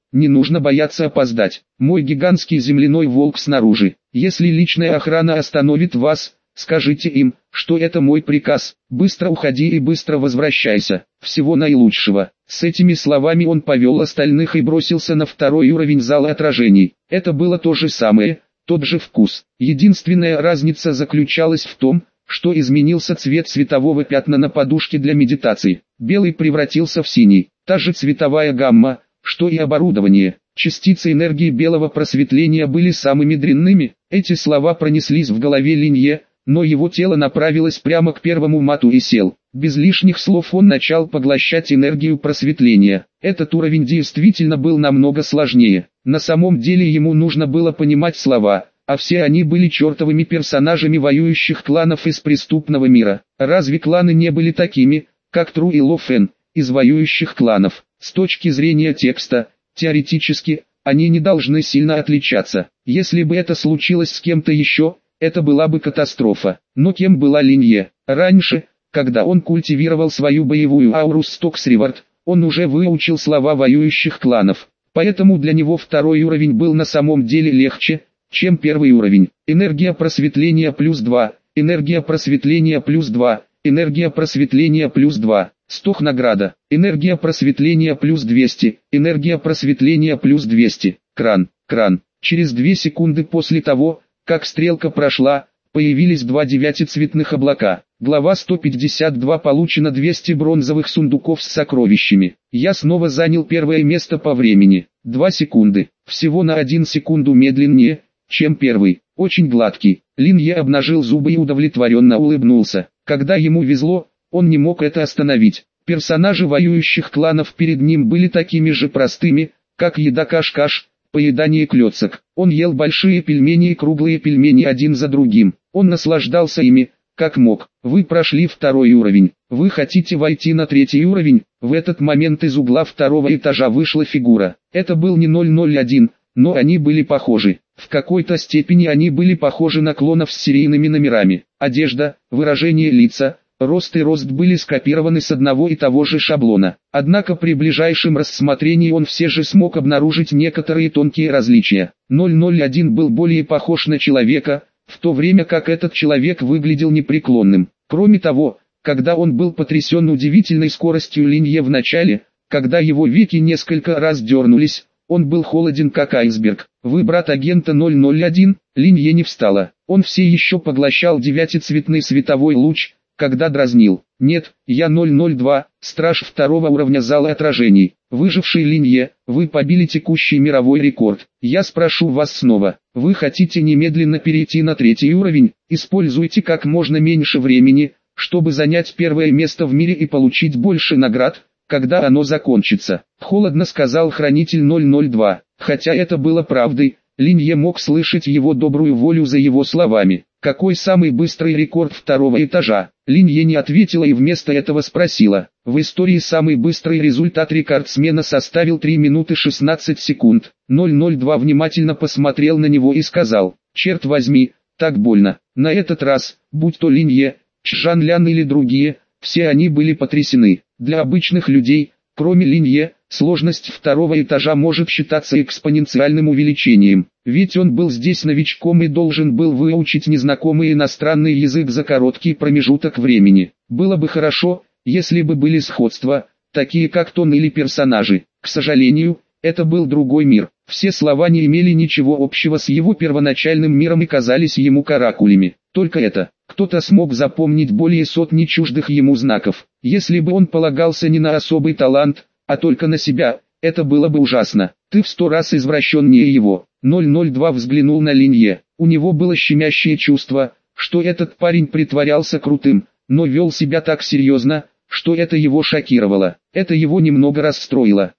Не нужно бояться опоздать. Мой гигантский земляной волк снаружи. Если личная охрана остановит вас, скажите им, что это мой приказ. Быстро уходи и быстро возвращайся. Всего наилучшего. С этими словами он повел остальных и бросился на второй уровень зала отражений. Это было то же самое, тот же вкус. Единственная разница заключалась в том, что изменился цвет светового пятна на подушке для медитации. Белый превратился в синий. Та же цветовая гамма, что и оборудование. Частицы энергии белого просветления были самыми дрянными. Эти слова пронеслись в голове Линье, но его тело направилось прямо к первому мату и сел. Без лишних слов он начал поглощать энергию просветления. Этот уровень действительно был намного сложнее. На самом деле ему нужно было понимать слова, а все они были чертовыми персонажами воюющих кланов из преступного мира. Разве кланы не были такими, как Тру и Ло Фэн, из воюющих кланов? С точки зрения текста, теоретически, они не должны сильно отличаться. Если бы это случилось с кем-то еще, это была бы катастрофа. Но кем была Линье? Раньше, когда он культивировал свою боевую ауру Стоксривард, он уже выучил слова воюющих кланов. Поэтому для него второй уровень был на самом деле легче, чем первый уровень. Энергия просветления плюс 2, энергия просветления плюс 2, энергия просветления плюс 2. Стох награда. Энергия просветления плюс 200, энергия просветления плюс 200. Кран. Через 2 секунды после того, как стрелка прошла, появились 2 девятицветных облака. Глава 152. Получено 200 бронзовых сундуков с сокровищами. Я снова занял первое место по времени. 2 секунды. Всего на 1 секунду медленнее, чем первый. Очень гладкий. Линье обнажил зубы и удовлетворенно улыбнулся. Когда ему везло, он не мог это остановить. Персонажи воюющих кланов перед ним были такими же простыми, как еда каш-каш, поедание клёцок. Он ел большие пельмени и круглые пельмени один за другим. Он наслаждался ими, как мог. Вы прошли второй уровень. Вы хотите войти на третий уровень? В этот момент из угла второго этажа вышла фигура. Это был не 001, но они были похожи. В какой-то степени они были похожи на клонов с серийными номерами. Одежда, выражение лица, рост и рост были скопированы с одного и того же шаблона. Однако при ближайшем рассмотрении он все же смог обнаружить некоторые тонкие различия. 001 был более похож на человека, в то время как этот человек выглядел непреклонным. Кроме того, когда он был потрясен удивительной скоростью Линье в начале, когда его веки несколько раз дернулись, он был холоден как айсберг. Вы брат агента 001, Линье не встала. Он все еще поглощал девятицветный световой луч, когда дразнил. Нет, я 002, страж второго уровня зала отражений. Выживший Линье, вы побили текущий мировой рекорд. Я спрошу вас снова, вы хотите немедленно перейти на третий уровень? Используйте как можно меньше времени, чтобы занять первое место в мире и получить больше наград, когда оно закончится. Холодно сказал хранитель 002. Хотя это было правдой, Линье мог слышать его добрую волю за его словами. Какой самый быстрый рекорд второго этажа? Линье не ответила и вместо этого спросила. В истории самый быстрый результат рекордсмена составил 3 минуты 16 секунд. 002 внимательно посмотрел на него и сказал: «Черт возьми, так больно». На этот раз, будь то Линье, Чжан Лян или другие, все они были потрясены. Для обычных людей, кроме Линье, сложность второго этажа может считаться экспоненциальным увеличением. Ведь он был здесь новичком и должен был выучить незнакомый иностранный язык за короткий промежуток времени. Было бы хорошо, если бы были сходства, такие как тон или персонажи. К сожалению, это был другой мир. Все слова не имели ничего общего с его первоначальным миром и казались ему каракулями. Только это. Кто-то смог запомнить более сотни чуждых ему знаков. Если бы он полагался не на особый талант, а только на себя, это было бы ужасно. Ты в 100 раз извращеннее его. 002 взглянул на Линье. У него было щемящее чувство, что этот парень притворялся крутым, но вел себя так серьезно, что это его шокировало. Это его немного расстроило.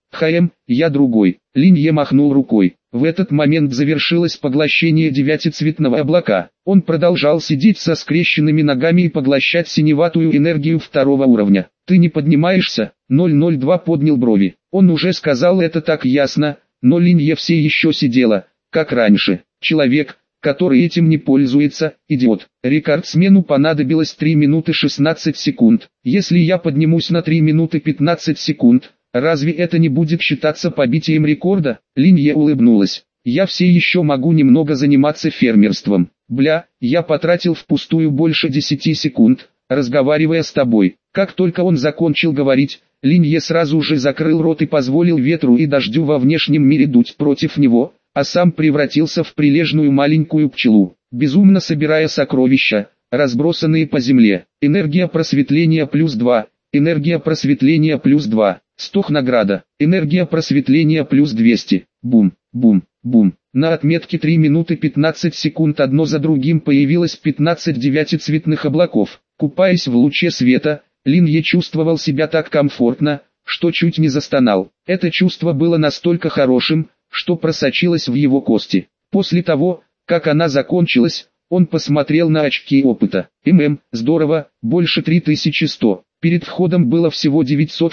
Я другой. Линье махнул рукой. В этот момент завершилось поглощение девятицветного облака. Он продолжал сидеть со скрещенными ногами и поглощать синеватую энергию второго уровня. Ты не поднимаешься? 002 поднял брови. Он уже сказал это так ясно, но Линье все еще сидела, как раньше. Человек, который этим не пользуется, идиот. Рекордсмену понадобилось 3 минуты 16 секунд. Если я поднимусь на 3 минуты 15 секунд, Разве это не будет считаться побитием рекорда? Линье улыбнулась. Я все еще могу немного заниматься фермерством. Бля, я потратил впустую больше 10 секунд, разговаривая с тобой. Как только он закончил говорить, Линье сразу же закрыл рот и позволил ветру и дождю во внешнем мире дуть против него, а сам превратился в прилежную маленькую пчелу, безумно собирая сокровища, разбросанные по земле. Энергия просветления +2, энергия просветления +2, стох награда, энергия просветления +200, бум, бум, бум. На отметке 3 минуты 15 секунд одно за другим появилось 15 девятицветных облаков. Купаясь в луче света, Линье чувствовал себя так комфортно, что чуть не застонал. Это чувство было настолько хорошим, что просочилось в его кости. После того, как она закончилась, он посмотрел на очки опыта. Здорово, больше 3100. Перед входом было всего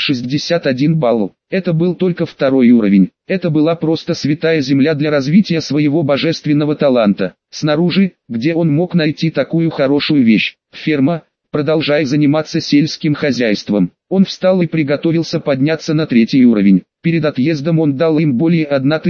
961 балл. Это был только второй уровень. Это была просто святая земля для развития своего божественного таланта. Снаружи, где он мог найти такую хорошую вещь, ферма, продолжая заниматься сельским хозяйством. Он встал и приготовился подняться на третий уровень. Перед отъездом он дал им более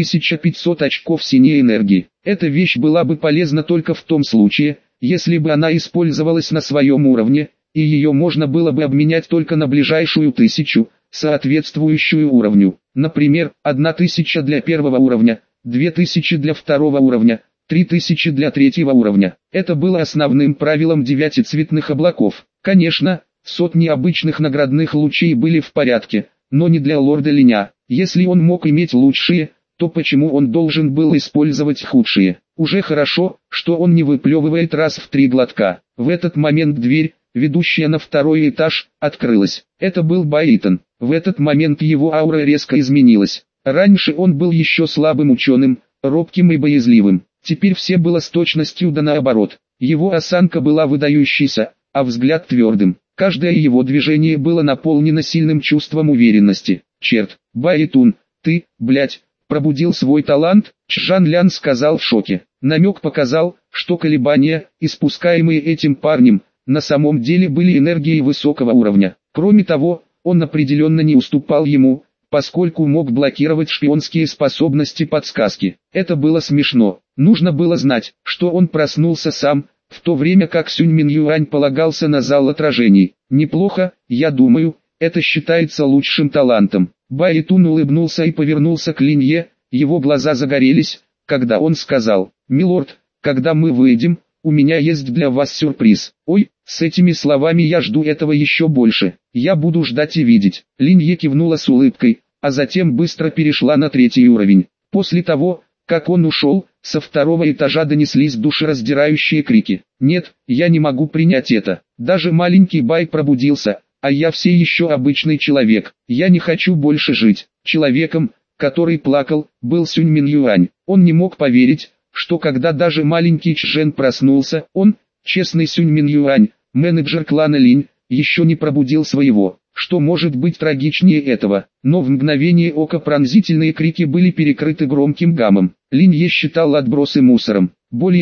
1500 очков синей энергии. Эта вещь была бы полезна только в том случае, если бы она использовалась на своем уровне, и ее можно было бы обменять только на ближайшую 1000, соответствующую уровню. Например, 1000 для первого уровня, 2000 для второго уровня, 3000 для третьего уровня. Это было основным правилом девятицветных облаков. Конечно, сотни обычных наградных лучей были в порядке, но не для лорда Линя. Если он мог иметь лучшие, то почему он должен был использовать худшие? Уже хорошо, что он не выплевывает раз в 3 глотка. В этот момент дверь, ведущая на второй этаж, открылась. Это был Баитон. В этот момент его аура резко изменилась. Раньше он был еще слабым ученым, робким и боязливым. Теперь все было с точностью да наоборот. Его осанка была выдающейся, а взгляд твердым. Каждое его движение было наполнено сильным чувством уверенности. «Черт, Баитун, ты, блядь, пробудил свой талант?» Чжан Лян сказал в шоке. Намек показал, что колебания, испускаемые этим парнем, на самом деле были энергией высокого уровня. Кроме того, он определенно не уступал ему, поскольку мог блокировать шпионские способности подсказки. Это было смешно. Нужно было знать, что он проснулся сам, в то время как Сюнь Мин Юань полагался на зал отражений. Неплохо, я думаю, это считается лучшим талантом. Баитун улыбнулся и повернулся к Линье, его глаза загорелись, когда он сказал: «Милорд, когда мы выйдем, у меня есть для вас сюрприз». «Ой», с этими словами я жду этого еще больше. Я буду ждать и видеть. Линье кивнула с улыбкой, а затем быстро перешла на третий уровень. После того, как он ушел, со второго этажа донеслись душераздирающие крики. «Нет, я не могу принять это. Даже маленький Бай пробудился, а я все еще обычный человек. Я не хочу больше жить». Человеком, который плакал, был Сюнь Мин Юань. Он не мог поверить, что когда даже маленький Чжэн проснулся, он, честный Сюнь Мин Юань, менеджер клана Линь, еще не пробудил своего. Что может быть трагичнее этого? Но в мгновение ока пронзительные крики были перекрыты громким гамом. Линье считал отбросы мусором. Более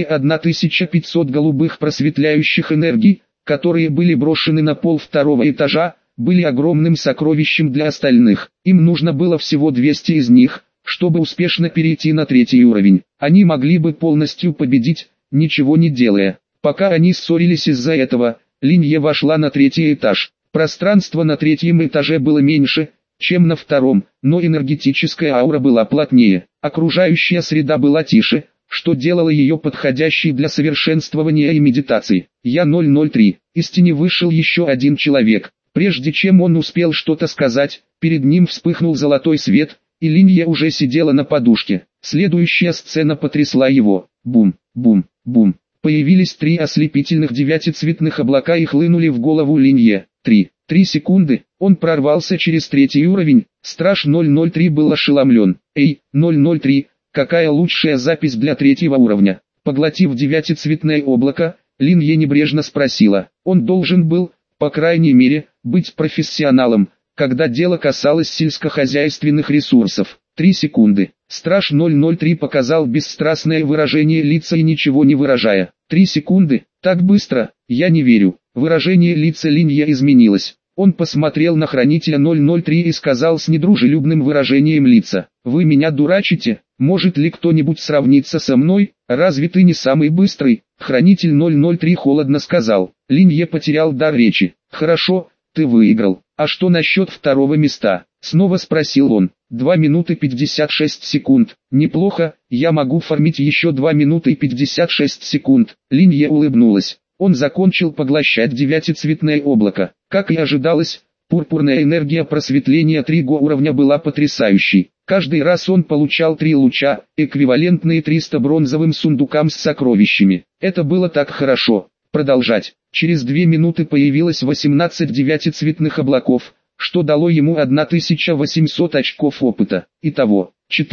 1500 голубых просветляющих энергий, которые были брошены на пол второго этажа, были огромным сокровищем для остальных. Им нужно было всего 200 из них, чтобы успешно перейти на третий уровень. Они могли бы полностью победить, ничего не делая. Пока они ссорились из-за этого, Линье вошла на третий этаж. Пространство на третьем этаже было меньше, чем на втором, но энергетическая аура была плотнее. Окружающая среда была тише, что делало ее подходящей для совершенствования и медитации. Я 003. Из тени вышел еще один человек. Прежде чем он успел что-то сказать, перед ним вспыхнул золотой свет, и Линье уже сидела на подушке. Следующая сцена потрясла его. Бум, бум, бум. Появились 3 ослепительных девятицветных облака и хлынули в голову Линье. 3 секунды, он прорвался через третий уровень. Страж 003 был ошеломлен. «Эй, 003, какая лучшая запись для третьего уровня?» Поглотив девятицветное облако, Линье небрежно спросила. Он должен был, по крайней мере, быть профессионалом, когда дело касалось сельскохозяйственных ресурсов. 3 секунды. Страж 003 показал бесстрастное выражение лица и ничего не выражая. 3 секунды, так быстро, я не верю. Выражение лица Линье изменилось. Он посмотрел на хранителя 003 и сказал с недружелюбным выражением лица: «Вы меня дурачите? Может ли кто-нибудь сравниться со мной? Разве ты не самый быстрый?» Хранитель 003 холодно сказал. Линье потерял дар речи. «Хорошо, ты выиграл. А что насчет второго места?» Снова спросил он. 2 минуты 56 секунд. Неплохо, я могу фармить еще 2 минуты и 56 секунд. Линье улыбнулась. Он закончил поглощать девятицветное облако. Как и ожидалось, пурпурная энергия просветления 3 уровня была потрясающей. Каждый раз он получал 3 луча, эквивалентные 300 бронзовым сундукам с сокровищами. Это было так хорошо. Продолжать. Через 2 минуты появилось 18 девятицветных облаков, что дало ему 1800 очков опыта. Итого,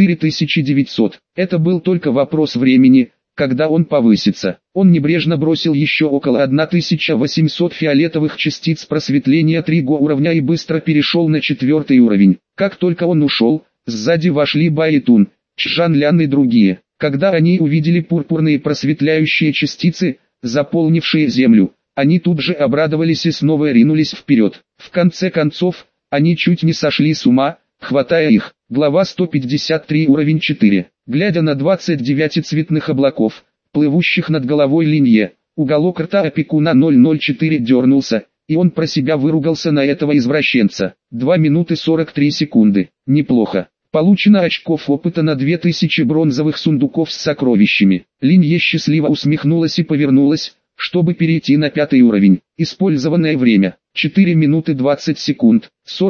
4900. Это был только вопрос времени, когда он повысится. Он небрежно бросил еще около 1800 фиолетовых частиц просветления 3 уровня и быстро перешел на 4 уровень. Как только он ушел, сзади вошли Баитун, Чжан Лян и другие. Когда они увидели пурпурные просветляющие частицы, заполнившие землю, они тут же обрадовались и снова ринулись вперед. В конце концов, они чуть не сошли с ума, хватая их. Глава 153, уровень 4. Глядя на 29 цветных облаков, плывущих над головой Линье, уголок рта опекуна 004 дернулся, и он про себя выругался на этого извращенца. 2 минуты 43 секунды. Неплохо. Получено очков опыта на 2000 бронзовых сундуков с сокровищами. Линье счастливо усмехнулась и повернулась, чтобы перейти на 5 уровень. Использованное время 4 минуты 20 секунд.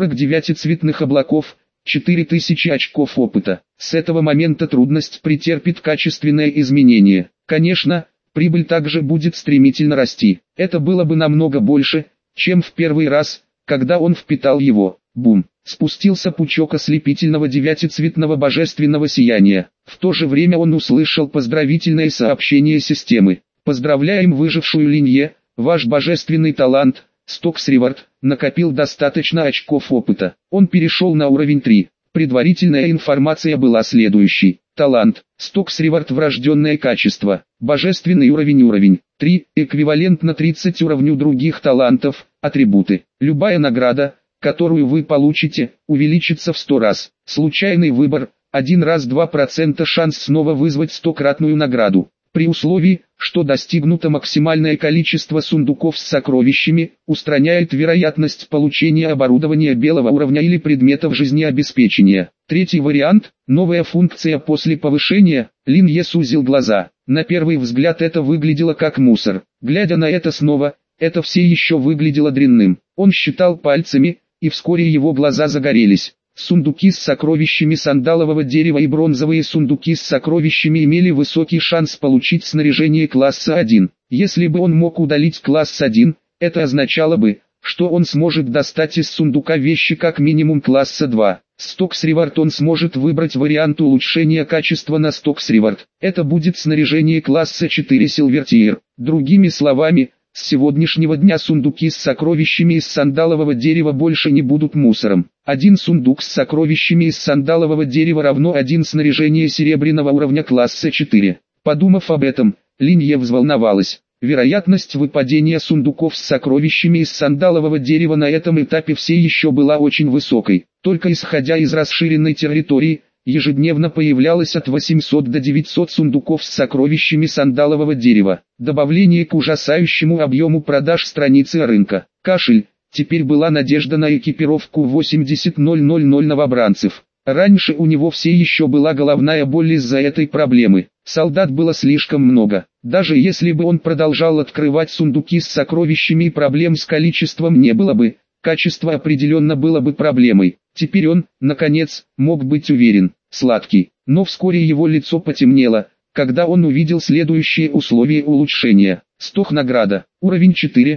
49 цветных облаков, 4000 очков опыта. С этого момента трудность претерпит качественное изменение. Конечно, прибыль также будет стремительно расти. Это было бы намного больше, чем в первый раз, когда он впитал его. Бум! Спустился пучок ослепительного девятицветного божественного сияния. В то же время он услышал поздравительное сообщение системы. Поздравляем выжившую Линье, ваш божественный талант, Стокс Ривард, накопил достаточно очков опыта. Он перешел на уровень 3. Предварительная информация была следующей. Талант, Стокс Ривард, врожденное качество, божественный уровень 3, эквивалентно 30 уровню других талантов, атрибуты. Любая награда, которую вы получите, увеличится в 100 раз. Случайный выбор, 1 раз 2% шанс снова вызвать 100-кратную награду. При условии, что достигнуто максимальное количество сундуков с сокровищами, устраняет вероятность получения оборудования белого уровня или предметов жизнеобеспечения. Третий вариант, новая функция после повышения. Линье сузил глаза. На первый взгляд это выглядело как мусор. Глядя на это снова, это все еще выглядело дрянным. Он считал пальцами, и вскоре его глаза загорелись. Сундуки с сокровищами сандалового дерева и бронзовые сундуки с сокровищами имели высокий шанс получить снаряжение класса 1. Если бы он мог удалить класс 1, это означало бы, что он сможет достать из сундука вещи как минимум класса 2. Стокс Ривард он сможет выбрать вариант улучшения качества на Стокс Ривард. Это будет снаряжение класса 4 Силвертиер. Другими словами, с сегодняшнего дня сундуки с сокровищами из сандалового дерева больше не будут мусором. Один сундук с сокровищами из сандалового дерева равно 1 снаряжение серебряного уровня класса 4. Подумав об этом, Линье взволновалась. Вероятность выпадения сундуков с сокровищами из сандалового дерева на этом этапе все еще была очень высокой. Только исходя из расширенной территории, ежедневно появлялось от 800 до 900 сундуков с сокровищами сандалового дерева. Добавление к ужасающему объему продаж страницы рынка. Кашель. Теперь была надежда на экипировку 80000 новобранцев. Раньше у него все еще была головная боль из-за этой проблемы. Солдат было слишком много. Даже если бы он продолжал открывать сундуки с сокровищами и проблем с количеством не было бы, качество определенно было бы проблемой. Теперь он, наконец, мог быть уверен. Сладкий. Но вскоре его лицо потемнело, когда он увидел следующие условия улучшения. Стох награда. Уровень 4.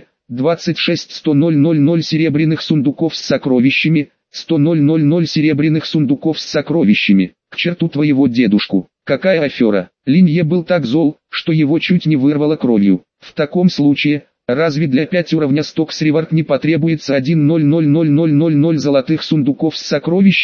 26 100 000 серебряных сундуков с сокровищами. 100 000 серебряных сундуков с сокровищами. К черту твоего дедушку. Какая афера. Линье был так зол, что его чуть не вырвало кровью. В таком случае, разве для 5 уровня Стокс Ривард не потребуется 1 000 000 золотых сундуков с сокровищами?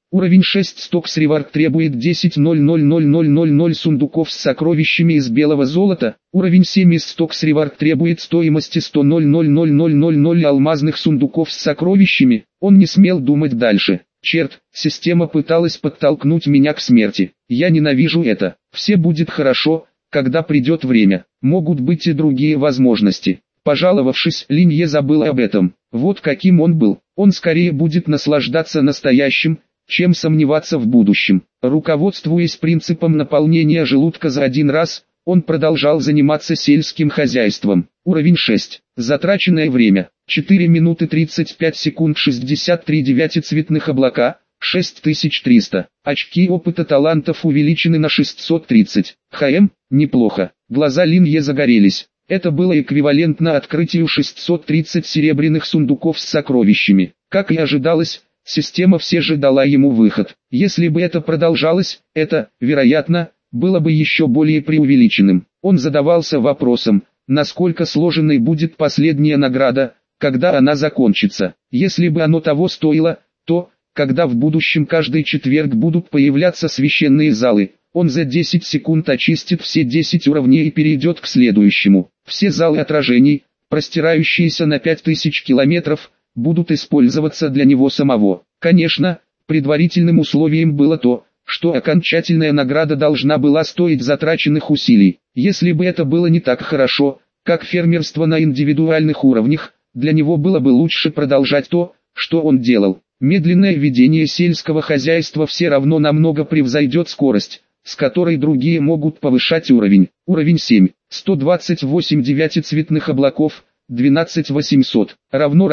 Уровень 6 Stocks Reward требует 10 0000000 сундуков с сокровищами из белого золота. Уровень 7 из Stocks Reward требует стоимости 100 0000000 алмазных сундуков с сокровищами. Он не смел думать дальше. Черт, система пыталась подтолкнуть меня к смерти. Я ненавижу это. Все будет хорошо, когда придет время. Могут быть и другие возможности. Пожаловавшись, Линье забыл об этом. Вот каким он был. Он скорее будет наслаждаться настоящим, чем сомневаться в будущем. Руководствуясь принципом наполнения желудка за один раз, он продолжал заниматься сельским хозяйством. Уровень 6. Затраченное время. 4 минуты 35 секунд 63 девятицветных облака, 6300. Очки опыта талантов увеличены на 630. Неплохо. Глаза Линье загорелись. Это было эквивалентно открытию 630 серебряных сундуков с сокровищами. Как и ожидалось, система все же дала ему выход. Если бы это продолжалось, это, вероятно, было бы еще более преувеличенным. Он задавался вопросом, насколько сложной будет последняя награда, когда она закончится. Если бы оно того стоило, то, когда в будущем каждый четверг будут появляться священные залы, он за 10 секунд очистит все 10 уровней и перейдет к следующему. Все залы отражений, простирающиеся на 5000 километров, будут использоваться для него самого. Конечно, предварительным условием было то, что окончательная награда должна была стоить затраченных усилий. Если бы это было не так хорошо, как фермерство на индивидуальных уровнях, для него было бы лучше продолжать то, что он делал. Медленное ведение сельского хозяйства все равно намного превзойдет скорость, с которой другие могут повышать уровень. Уровень 7. 128 девятицветных облаков, 12800 равно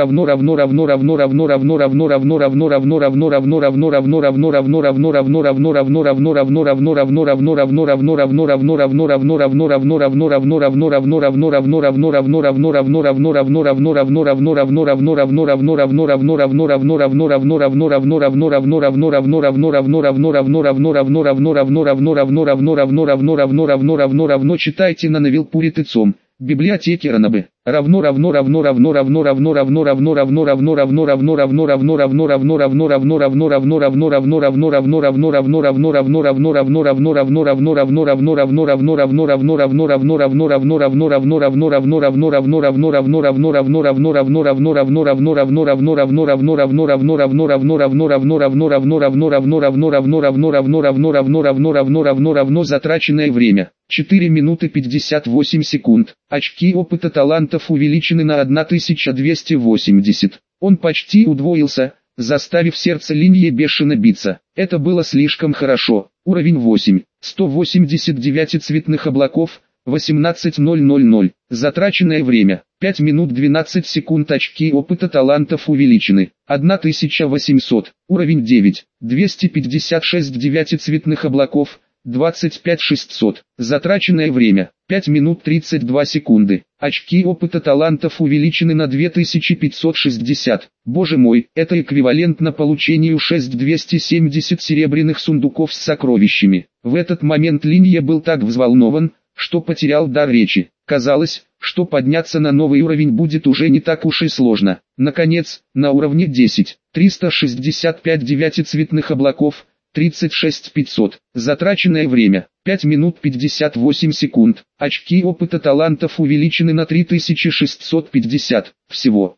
читайте на Навилпурит.com. Библиотеки Ранабе. Затраченное время 4 минуты 58 секунд. Очки опыта талантов увеличены на 1280. Он почти удвоился, заставив сердце Линье бешено биться. Это было слишком хорошо. Уровень 8. 180 девятицветных облаков, 18000. Затраченное время 5 минут 12 секунд. Очки опыта талантов увеличены. 1800. Уровень 9. 256 девятицветных облаков, 25600. Затраченное время 5 минут 32 секунды. Очки опыта талантов увеличены на 2560. Боже мой, это эквивалентно получению 6270 серебряных сундуков с сокровищами. В этот момент Линье был так взволнован, что потерял дар речи. Казалось, что подняться на новый уровень будет уже не так уж и сложно. Наконец, на уровне 10, 365 девятицветных облаков, 36500. Затраченное время 5 минут 58 секунд. Очки опыта талантов увеличены на 3650. Всего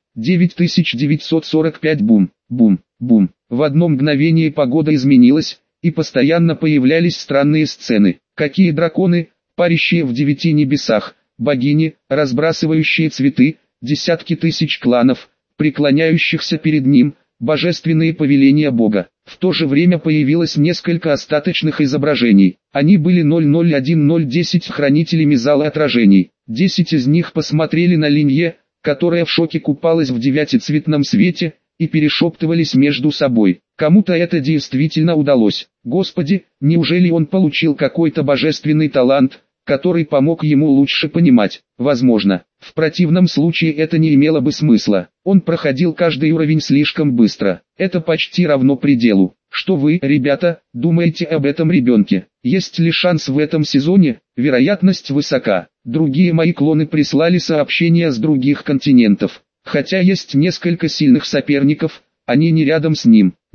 9945. Бум, бум, бум. В одно мгновение погода изменилась, и постоянно появлялись странные сцены. Какие драконы, парящие в 9 небесах, богини, разбрасывающие цветы, десятки тысяч кланов, преклоняющихся перед ним, божественные повеления Бога. В то же время появилось несколько остаточных изображений. Они были 001-010 хранителями зала отражений. 10 из них посмотрели на Линье, которая в шоке купалась в девятицветном свете, и перешептывались между собой. Кому-то это действительно удалось. Господи, неужели он получил какой-то божественный талант, который помог ему лучше понимать? Возможно. В противном случае это не имело бы смысла. Он проходил каждый уровень слишком быстро. Это почти равно пределу. Что вы, ребята, думаете об этом ребенке? Есть ли шанс в этом сезоне? Вероятность высока. Другие мои клоны прислали сообщения с других континентов. Хотя есть несколько сильных соперников, они не рядом с ним.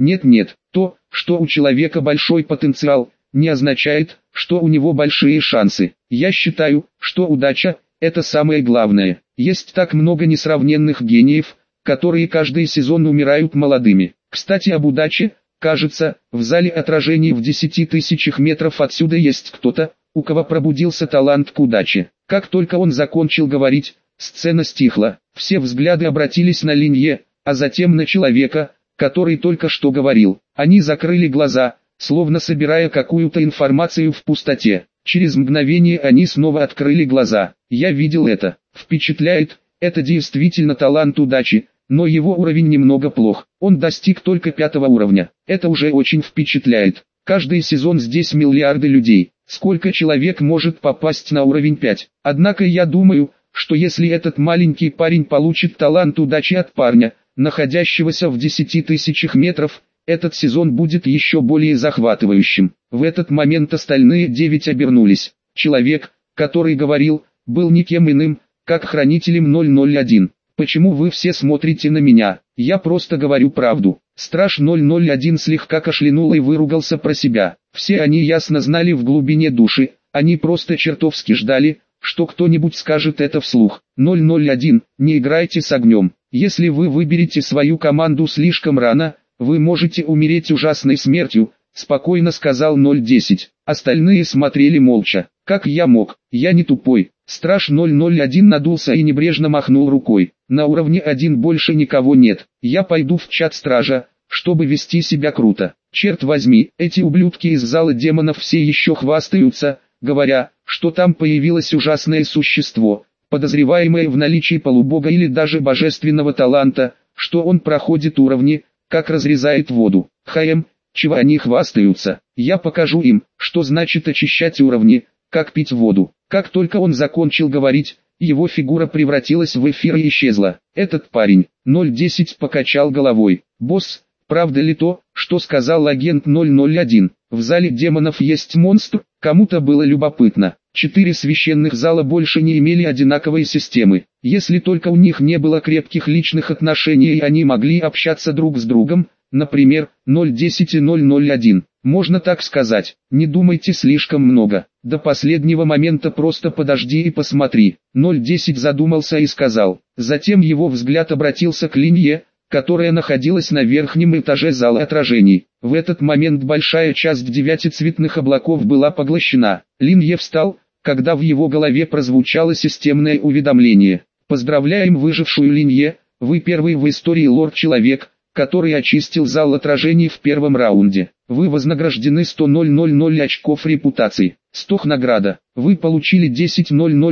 Нет, то, что у человека большой потенциал, не означает, что у него большие шансы. Я считаю, что удача – это самое главное. Есть так много несравненных гениев, которые каждый сезон умирают молодыми. Кстати, об удаче, кажется, в зале отражений в 10 тысячах метров отсюда есть кто-то, у кого пробудился талант к удаче. Как только он закончил говорить, сцена стихла. Все взгляды обратились на Линье, а затем на человека, который только что говорил. Они закрыли глаза, словно собирая какую-то информацию в пустоте. Через мгновение они снова открыли глаза. Я видел это. Впечатляет, это действительно талант удачи, но его уровень немного плох. Он достиг только 5-го уровня. Это уже очень впечатляет. Каждый сезон здесь миллиарды людей. Сколько человек может попасть на уровень 5? Однако я думаю, что если этот маленький парень получит талант удачи от парня, находящегося в 10 тысячах метров, этот сезон будет еще более захватывающим. В этот момент остальные 9 обернулись. Человек, который говорил, был никем иным, как хранителем 001. Почему вы все смотрите на меня? Я просто говорю правду. Страж 001 слегка кашлянул и выругался про себя. Все они ясно знали в глубине души, они просто чертовски ждали, что кто-нибудь скажет это вслух. 001, не играйте с огнем. Если вы выберете свою команду слишком рано, вы можете умереть ужасной смертью, спокойно сказал 010. Остальные смотрели молча. Как я мог? Я не тупой. Страж 001 надулся и небрежно махнул рукой. На уровне 1 больше никого нет. Я пойду в чат стража, чтобы вести себя круто. Черт возьми, эти ублюдки из зала демонов все еще хвастаются, говоря, что там появилось ужасное существо, подозреваемое в наличии полубога или даже божественного таланта, что он проходит уровни, как разрезает воду. Чего они хвастаются? Я покажу им, что значит очищать уровни, как пить воду. Как только он закончил говорить, его фигура превратилась в эфир и исчезла. Этот парень, 010, покачал головой. Босс, правда ли то, что сказал агент 001? В зале демонов есть монстр? Кому-то было любопытно. 4 священных зала больше не имели одинаковой системы. Если только у них не было крепких личных отношений и они могли общаться друг с другом, например, 010 и 001. Можно так сказать, не думайте слишком много. До последнего момента просто подожди и посмотри. 010 задумался и сказал. Затем его взгляд обратился к Линье, которая находилась на верхнем этаже зала отражений. В этот момент большая часть 9 цветных облаков была поглощена. Линье встал, когда в его голове прозвучало системное уведомление. Поздравляем выжившую Линье, вы первый в истории лорд-человек, который очистил зал отражений в первом раунде. Вы вознаграждены 100 000 очков репутации. 100 награда. Вы получили 10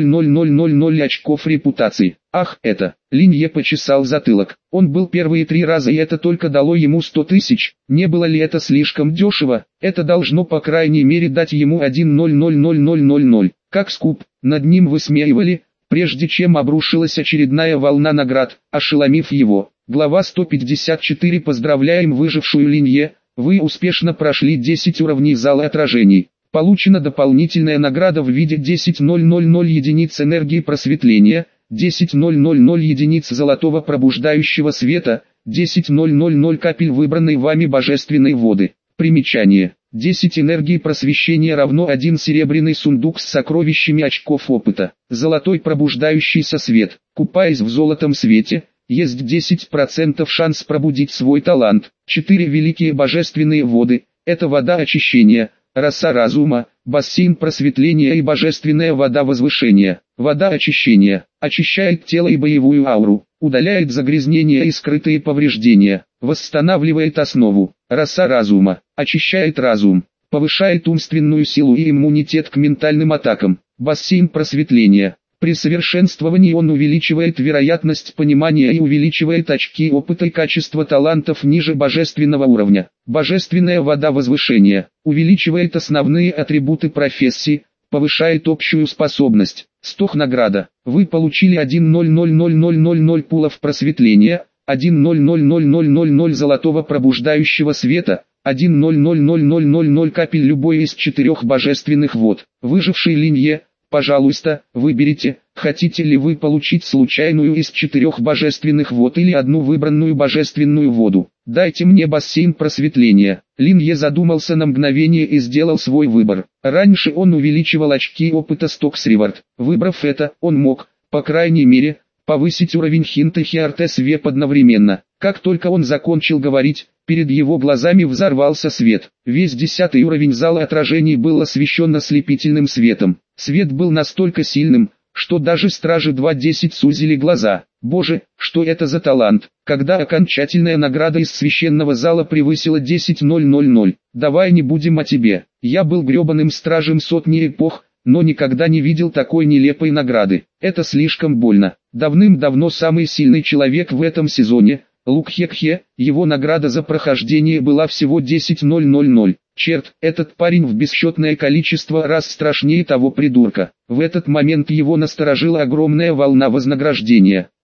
000 очков репутации. Ах, это. Линье почесал затылок. Он был первые 3 раза и это только дало ему 100 тысяч. Не было ли это слишком дешево? Это должно по крайней мере дать ему 1 000. Как скуп, над ним высмеивали, прежде чем обрушилась очередная волна наград, ошеломив его. Глава 154. Поздравляем выжившую Линье, вы успешно прошли 10 уровней зала отражений. Получена дополнительная награда в виде 10 000 единиц энергии просветления, 10 000 единиц золотого пробуждающего света, 10 000 капель выбранной вами божественной воды. Примечание. 10 энергии просвещения равно 1 серебряный сундук с сокровищами очков опыта. Золотой пробуждающийся свет. Купаясь в золотом свете, есть 10% шанс пробудить свой талант. 4 великие божественные воды. Это вода очищения, роса разума, бассейн просветления и божественная вода возвышения. Вода очищения. Очищает тело и боевую ауру. Удаляет загрязнения и скрытые повреждения. Восстанавливает основу. Роса разума. Очищает разум. Повышает умственную силу и иммунитет к ментальным атакам. Бассейн просветления. При совершенствовании он увеличивает вероятность понимания и увеличивает очки опыта и качество талантов ниже божественного уровня. Божественная вода возвышения. Увеличивает основные атрибуты профессии, повышает общую способность. 100 награда. Вы получили 1 000 пулов просветления, 1 000 золотого пробуждающего света, 1 000 капель любой из 4 божественных вод. Выживший Линье, пожалуйста, выберите, хотите ли вы получить случайную из 4 божественных вод или одну выбранную божественную воду. Дайте мне бассейн просветления. Лин Е задумался на мгновение и сделал свой выбор. Раньше он увеличивал очки опыта Stocks Reward. Выбрав это, он мог, по крайней мере, повысить уровень Хинта Хиартес Веб одновременно. Как только он закончил говорить, перед его глазами взорвался свет. Весь 10-й уровень зала отражений был освещен ослепительным светом. Свет был настолько сильным, что даже Стражи 2.10 сузили глаза. Боже, что это за талант? Когда окончательная награда из священного зала превысила 10.000. Давай не будем о тебе. Я был гребаным стражем сотни эпох, но никогда не видел такой нелепой награды. Это слишком больно. Давным-давно самый сильный человек в этом сезоне, Лук Хекхе, его награда за прохождение была всего 10.000. Черт, этот парень в бесчетное количество раз страшнее того придурка. В этот момент его насторожила огромная волна вознаграждения.